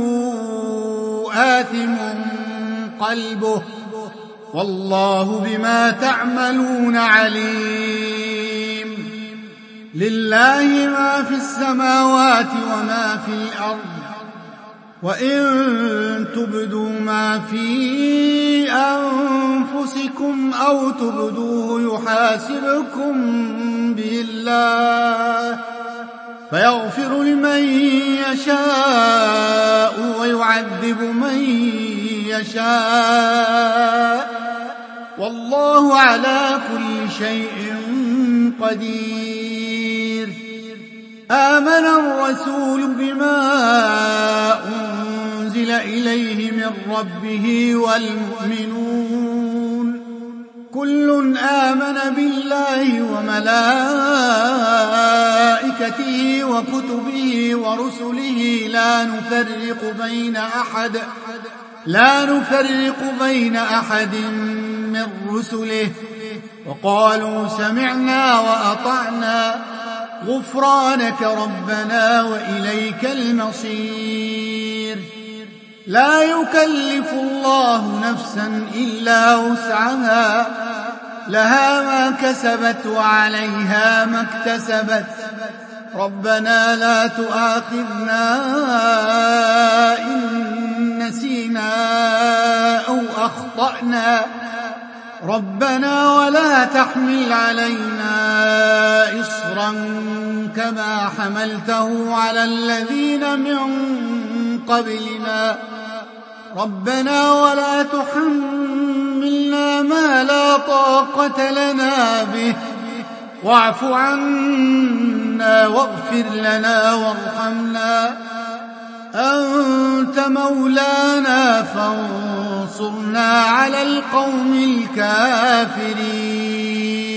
آثم قلبه والله بما تعملون عليم. لله ما في السماوات وما في الأرض وإن تبدوا ما في أنفسكم أو تبدوه يحاسبكم به الله فيغفر لمن يشاء ويعذب من يشاء والله على كل شيء قدير. آمن الرسول بما أنزل إليه من ربه والمؤمنون كل آمن بالله وملائكته وكتبه ورسله لا نفرق بين أحد من رسله وقالوا سمعنا وأطعنا غفرانك ربنا وإليك المصير. لا يكلف الله نفسا إلا وسعها لها ما كسبت وعليها ما اكتسبت ربنا لا تؤاخذنا إن نسينا أو أخطأنا ربنا ولا تحمل علينا إصرا كما حملته على الذين من قبلنا ربنا ولا تحملنا ما لا طاقة لنا به واعف عنا واغفر لنا وارحمنا أنت مولانا فانصرنا على القوم الكافرين.